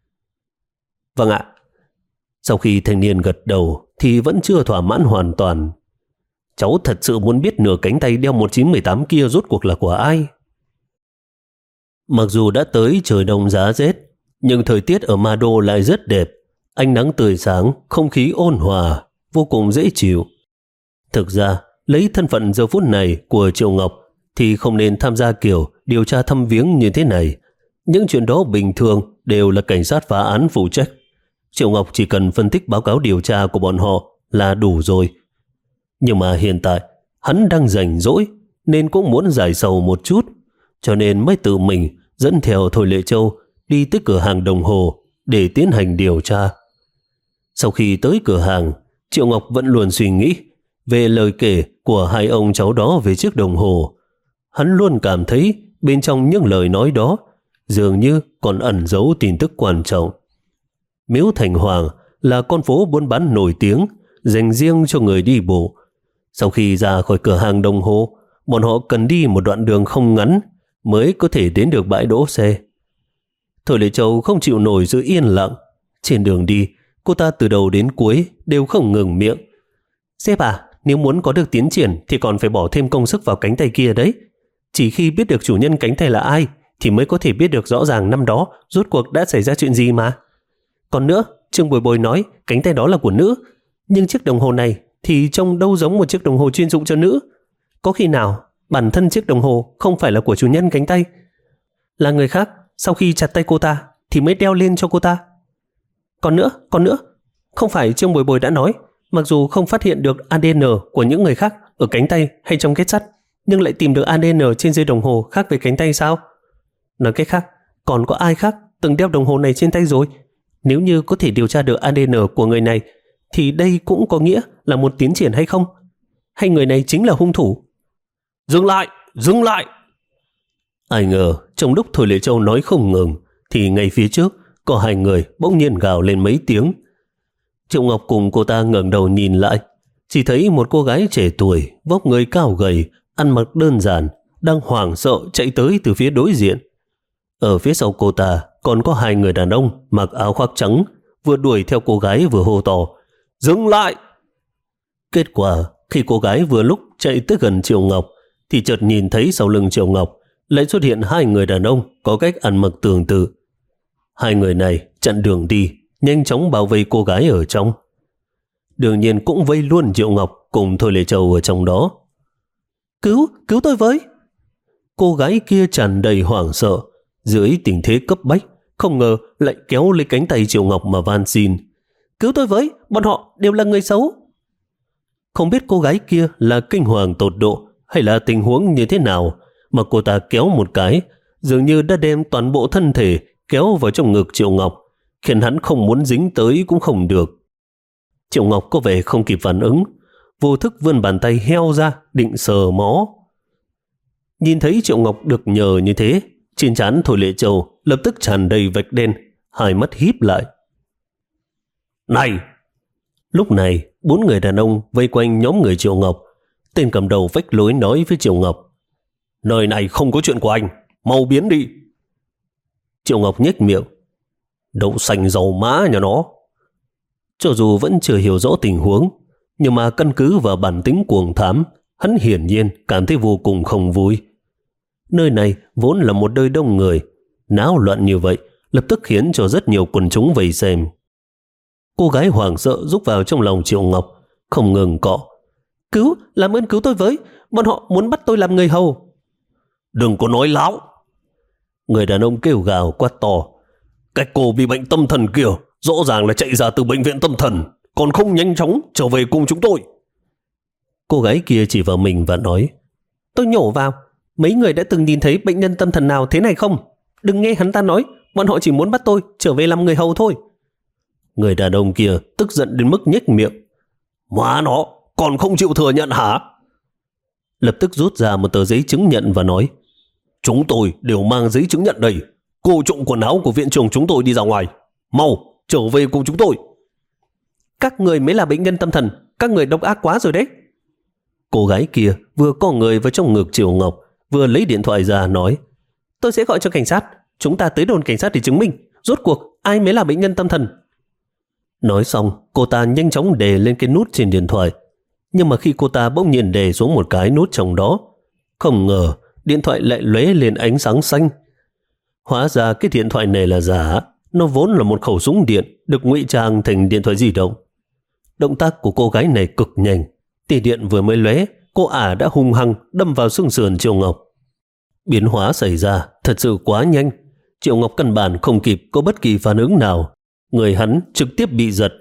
Vâng ạ. Sau khi thanh niên gật đầu thì vẫn chưa thỏa mãn hoàn toàn. Cháu thật sự muốn biết nửa cánh tay đeo một chín một tám kia rốt cuộc là của ai. Mặc dù đã tới trời đông giá rét, nhưng thời tiết ở Ma Đô lại rất đẹp. Ánh nắng tươi sáng, không khí ôn hòa, vô cùng dễ chịu. Thực ra, lấy thân phận giờ phút này của Triệu Ngọc thì không nên tham gia kiểu điều tra thăm viếng như thế này. Những chuyện đó bình thường đều là cảnh sát phá án phụ trách. Triệu Ngọc chỉ cần phân tích báo cáo điều tra của bọn họ là đủ rồi. Nhưng mà hiện tại, hắn đang rảnh rỗi nên cũng muốn giải sầu một chút, cho nên mới tự mình dẫn theo Thôi Lệ Châu đi tới cửa hàng đồng hồ để tiến hành điều tra. Sau khi tới cửa hàng, Triệu Ngọc vẫn luôn suy nghĩ về lời kể của hai ông cháu đó về chiếc đồng hồ. Hắn luôn cảm thấy bên trong những lời nói đó dường như còn ẩn giấu tin tức quan trọng. Miếu Thành Hoàng là con phố buôn bán nổi tiếng dành riêng cho người đi bộ. Sau khi ra khỏi cửa hàng đồng hồ, bọn họ cần đi một đoạn đường không ngắn mới có thể đến được bãi đỗ xe. Thôi Lệ Châu không chịu nổi sự yên lặng. Trên đường đi, cô ta từ đầu đến cuối đều không ngừng miệng. Sếp à, nếu muốn có được tiến triển thì còn phải bỏ thêm công sức vào cánh tay kia đấy. Chỉ khi biết được chủ nhân cánh tay là ai thì mới có thể biết được rõ ràng năm đó rốt cuộc đã xảy ra chuyện gì mà. Còn nữa, Trương Bồi Bồi nói cánh tay đó là của nữ, nhưng chiếc đồng hồ này thì trông đâu giống một chiếc đồng hồ chuyên dụng cho nữ. Có khi nào bản thân chiếc đồng hồ không phải là của chủ nhân cánh tay, là người khác sau khi chặt tay cô ta thì mới đeo lên cho cô ta? Còn nữa, còn nữa, không phải Trương Bồi Bồi đã nói, mặc dù không phát hiện được a đê en của những người khác ở cánh tay hay trong kết sắt, nhưng lại tìm được a đê en trên dây đồng hồ khác với cánh tay sao? Nói cách khác, còn có ai khác từng đeo đồng hồ này trên tay rồi? Nếu như có thể điều tra được a đê en của người này, thì đây cũng có nghĩa là một tiến triển hay không? Hay người này chính là hung thủ? Dừng lại! Dừng lại! Ai ngờ, trong lúc Thôi Lệ Châu nói không ngừng, thì ngay phía trước có hai người bỗng nhiên gào lên mấy tiếng. Triệu Ngọc cùng cô ta ngẩng đầu nhìn lại, chỉ thấy một cô gái trẻ tuổi, vóc người cao gầy, ăn mặc đơn giản, đang hoảng sợ chạy tới từ phía đối diện. Ở phía sau cô ta còn có hai người đàn ông mặc áo khoác trắng, vừa đuổi theo cô gái vừa hô to: dừng lại! Kết quả, khi cô gái vừa lúc chạy tới gần Triệu Ngọc, thì chợt nhìn thấy sau lưng Triệu Ngọc lại xuất hiện hai người đàn ông có cách ăn mặc tương tự. Hai người này chặn đường đi, nhanh chóng bao vây cô gái ở trong. Đương nhiên cũng vây luôn Triệu Ngọc cùng Thôi Lệ Châu ở trong đó. Cứu, cứu tôi với! Cô gái kia tràn đầy hoảng sợ, dưới tình thế cấp bách, không ngờ lại kéo lấy cánh tay Triệu Ngọc mà van xin: cứu tôi với, bọn họ đều là người xấu. Không biết cô gái kia là kinh hoàng tột độ hay là tình huống như thế nào, mà cô ta kéo một cái, dường như đã đem toàn bộ thân thể kéo vào trong ngực Triệu Ngọc, khiến hắn không muốn dính tới cũng không được. Triệu Ngọc có vẻ không kịp phản ứng, vô thức vươn bàn tay heo ra định sờ mó. Nhìn thấy Triệu Ngọc được nhờ như thế, trên trán Thôi Lệ Châu lập tức tràn đầy vạch đen, hai mắt híp lại. Này! Lúc này, bốn người đàn ông vây quanh nhóm người Triệu Ngọc. Tên cầm đầu vách lối nói với Triệu Ngọc: nơi này không có chuyện của anh, mau biến đi. Triệu Ngọc nhếch miệng: đậu xanh dầu má nhà nó. Cho dù vẫn chưa hiểu rõ tình huống, nhưng mà căn cứ vào bản tính cuồng thám, hắn hiển nhiên cảm thấy vô cùng không vui. Nơi này vốn là một nơi đông người, náo loạn như vậy lập tức khiến cho rất nhiều quần chúng vây xem. Cô gái hoảng sợ rúc vào trong lòng Triệu Ngọc, không ngừng cọ: cứu, làm ơn cứu tôi với, bọn họ muốn bắt tôi làm người hầu. Đừng có nói láo! Người đàn ông kêu gào quát to: cái cô bị bệnh tâm thần kia rõ ràng là chạy ra từ bệnh viện tâm thần, còn không nhanh chóng trở về cùng chúng tôi. Cô gái kia chỉ vào mình và nói: tôi nhổ vào, mấy người đã từng nhìn thấy bệnh nhân tâm thần nào thế này không? Đừng nghe hắn ta nói, bọn họ chỉ muốn bắt tôi trở về làm người hầu thôi. Người đàn ông kia tức giận đến mức nhếch miệng: má nó, còn không chịu thừa nhận hả? Lập tức rút ra một tờ giấy chứng nhận và nói: chúng tôi đều mang giấy chứng nhận đây. Cô trộm quần áo của viện trưởng chúng tôi đi ra ngoài, mau trở về cùng chúng tôi. Các người mới là bệnh nhân tâm thần, các người độc ác quá rồi đấy. Cô gái kia vừa co người vào trong ngực Triệu Ngọc, vừa lấy điện thoại ra nói: tôi sẽ gọi cho cảnh sát, chúng ta tới đồn cảnh sát để chứng minh rốt cuộc ai mới là bệnh nhân tâm thần. Nói xong, cô ta nhanh chóng đè lên cái nút trên điện thoại. Nhưng mà khi cô ta bỗng nhiên đè xuống một cái nút trong đó, không ngờ điện thoại lại lóe lên ánh sáng xanh. Hóa ra cái điện thoại này là giả, nó vốn là một khẩu súng điện được ngụy trang thành điện thoại di động. Động tác của cô gái này cực nhanh, tia điện vừa mới lóe, cô ả đã hung hăng đâm vào xương sườn Triệu Ngọc. Biến hóa xảy ra thật sự quá nhanh, Triệu Ngọc căn bản không kịp có bất kỳ phản ứng nào, người hắn trực tiếp bị giật.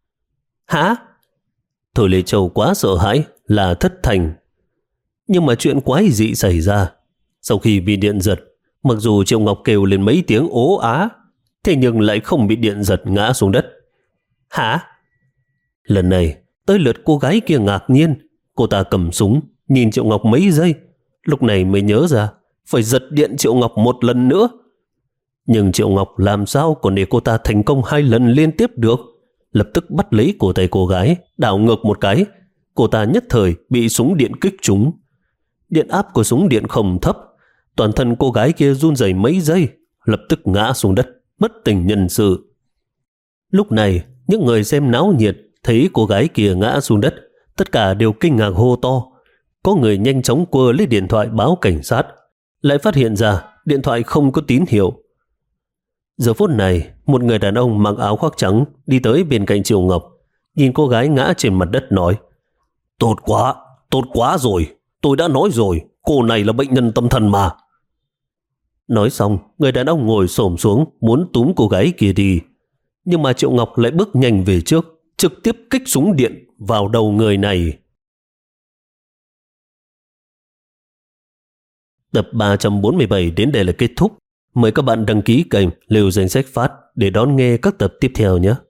Hả? Thôi Lệ Châu quá sợ hãi là thất thành. Nhưng mà chuyện quái dị xảy ra. Sau khi bị điện giật, mặc dù Triệu Ngọc kêu lên mấy tiếng ố á, thế nhưng lại không bị điện giật ngã xuống đất. Hả? Lần này tới lượt cô gái kia ngạc nhiên. Cô ta cầm súng nhìn Triệu Ngọc mấy giây, lúc này mới nhớ ra phải giật điện Triệu Ngọc một lần nữa. Nhưng Triệu Ngọc làm sao còn để cô ta thành công hai lần liên tiếp được. Lập tức bắt lấy cổ tay cô gái, đảo ngược một cái. Cô ta nhất thời bị súng điện kích trúng. Điện áp của súng điện không thấp, toàn thân cô gái kia run rẩy mấy giây, lập tức ngã xuống đất, bất tỉnh nhân sự. Lúc này, những người xem náo nhiệt thấy cô gái kia ngã xuống đất, tất cả đều kinh ngạc hô to. Có người nhanh chóng quơ lấy điện thoại báo cảnh sát, lại phát hiện ra điện thoại không có tín hiệu. Giờ phút này, một người đàn ông mặc áo khoác trắng đi tới bên cạnh Triệu Ngọc, nhìn cô gái ngã trên mặt đất nói: Tốt quá, tốt quá rồi. Tôi đã nói rồi, cô này là bệnh nhân tâm thần mà. Nói xong, người đàn ông ngồi xổm xuống muốn túm cô gái kia đi. Nhưng mà Triệu Ngọc lại bước nhanh về trước, trực tiếp kích súng điện vào đầu người này. Tập ba trăm bốn mươi bảy đến đây là kết thúc. Mời các bạn đăng ký kênh Liều Danh Sách Phát để đón nghe các tập tiếp theo nhé.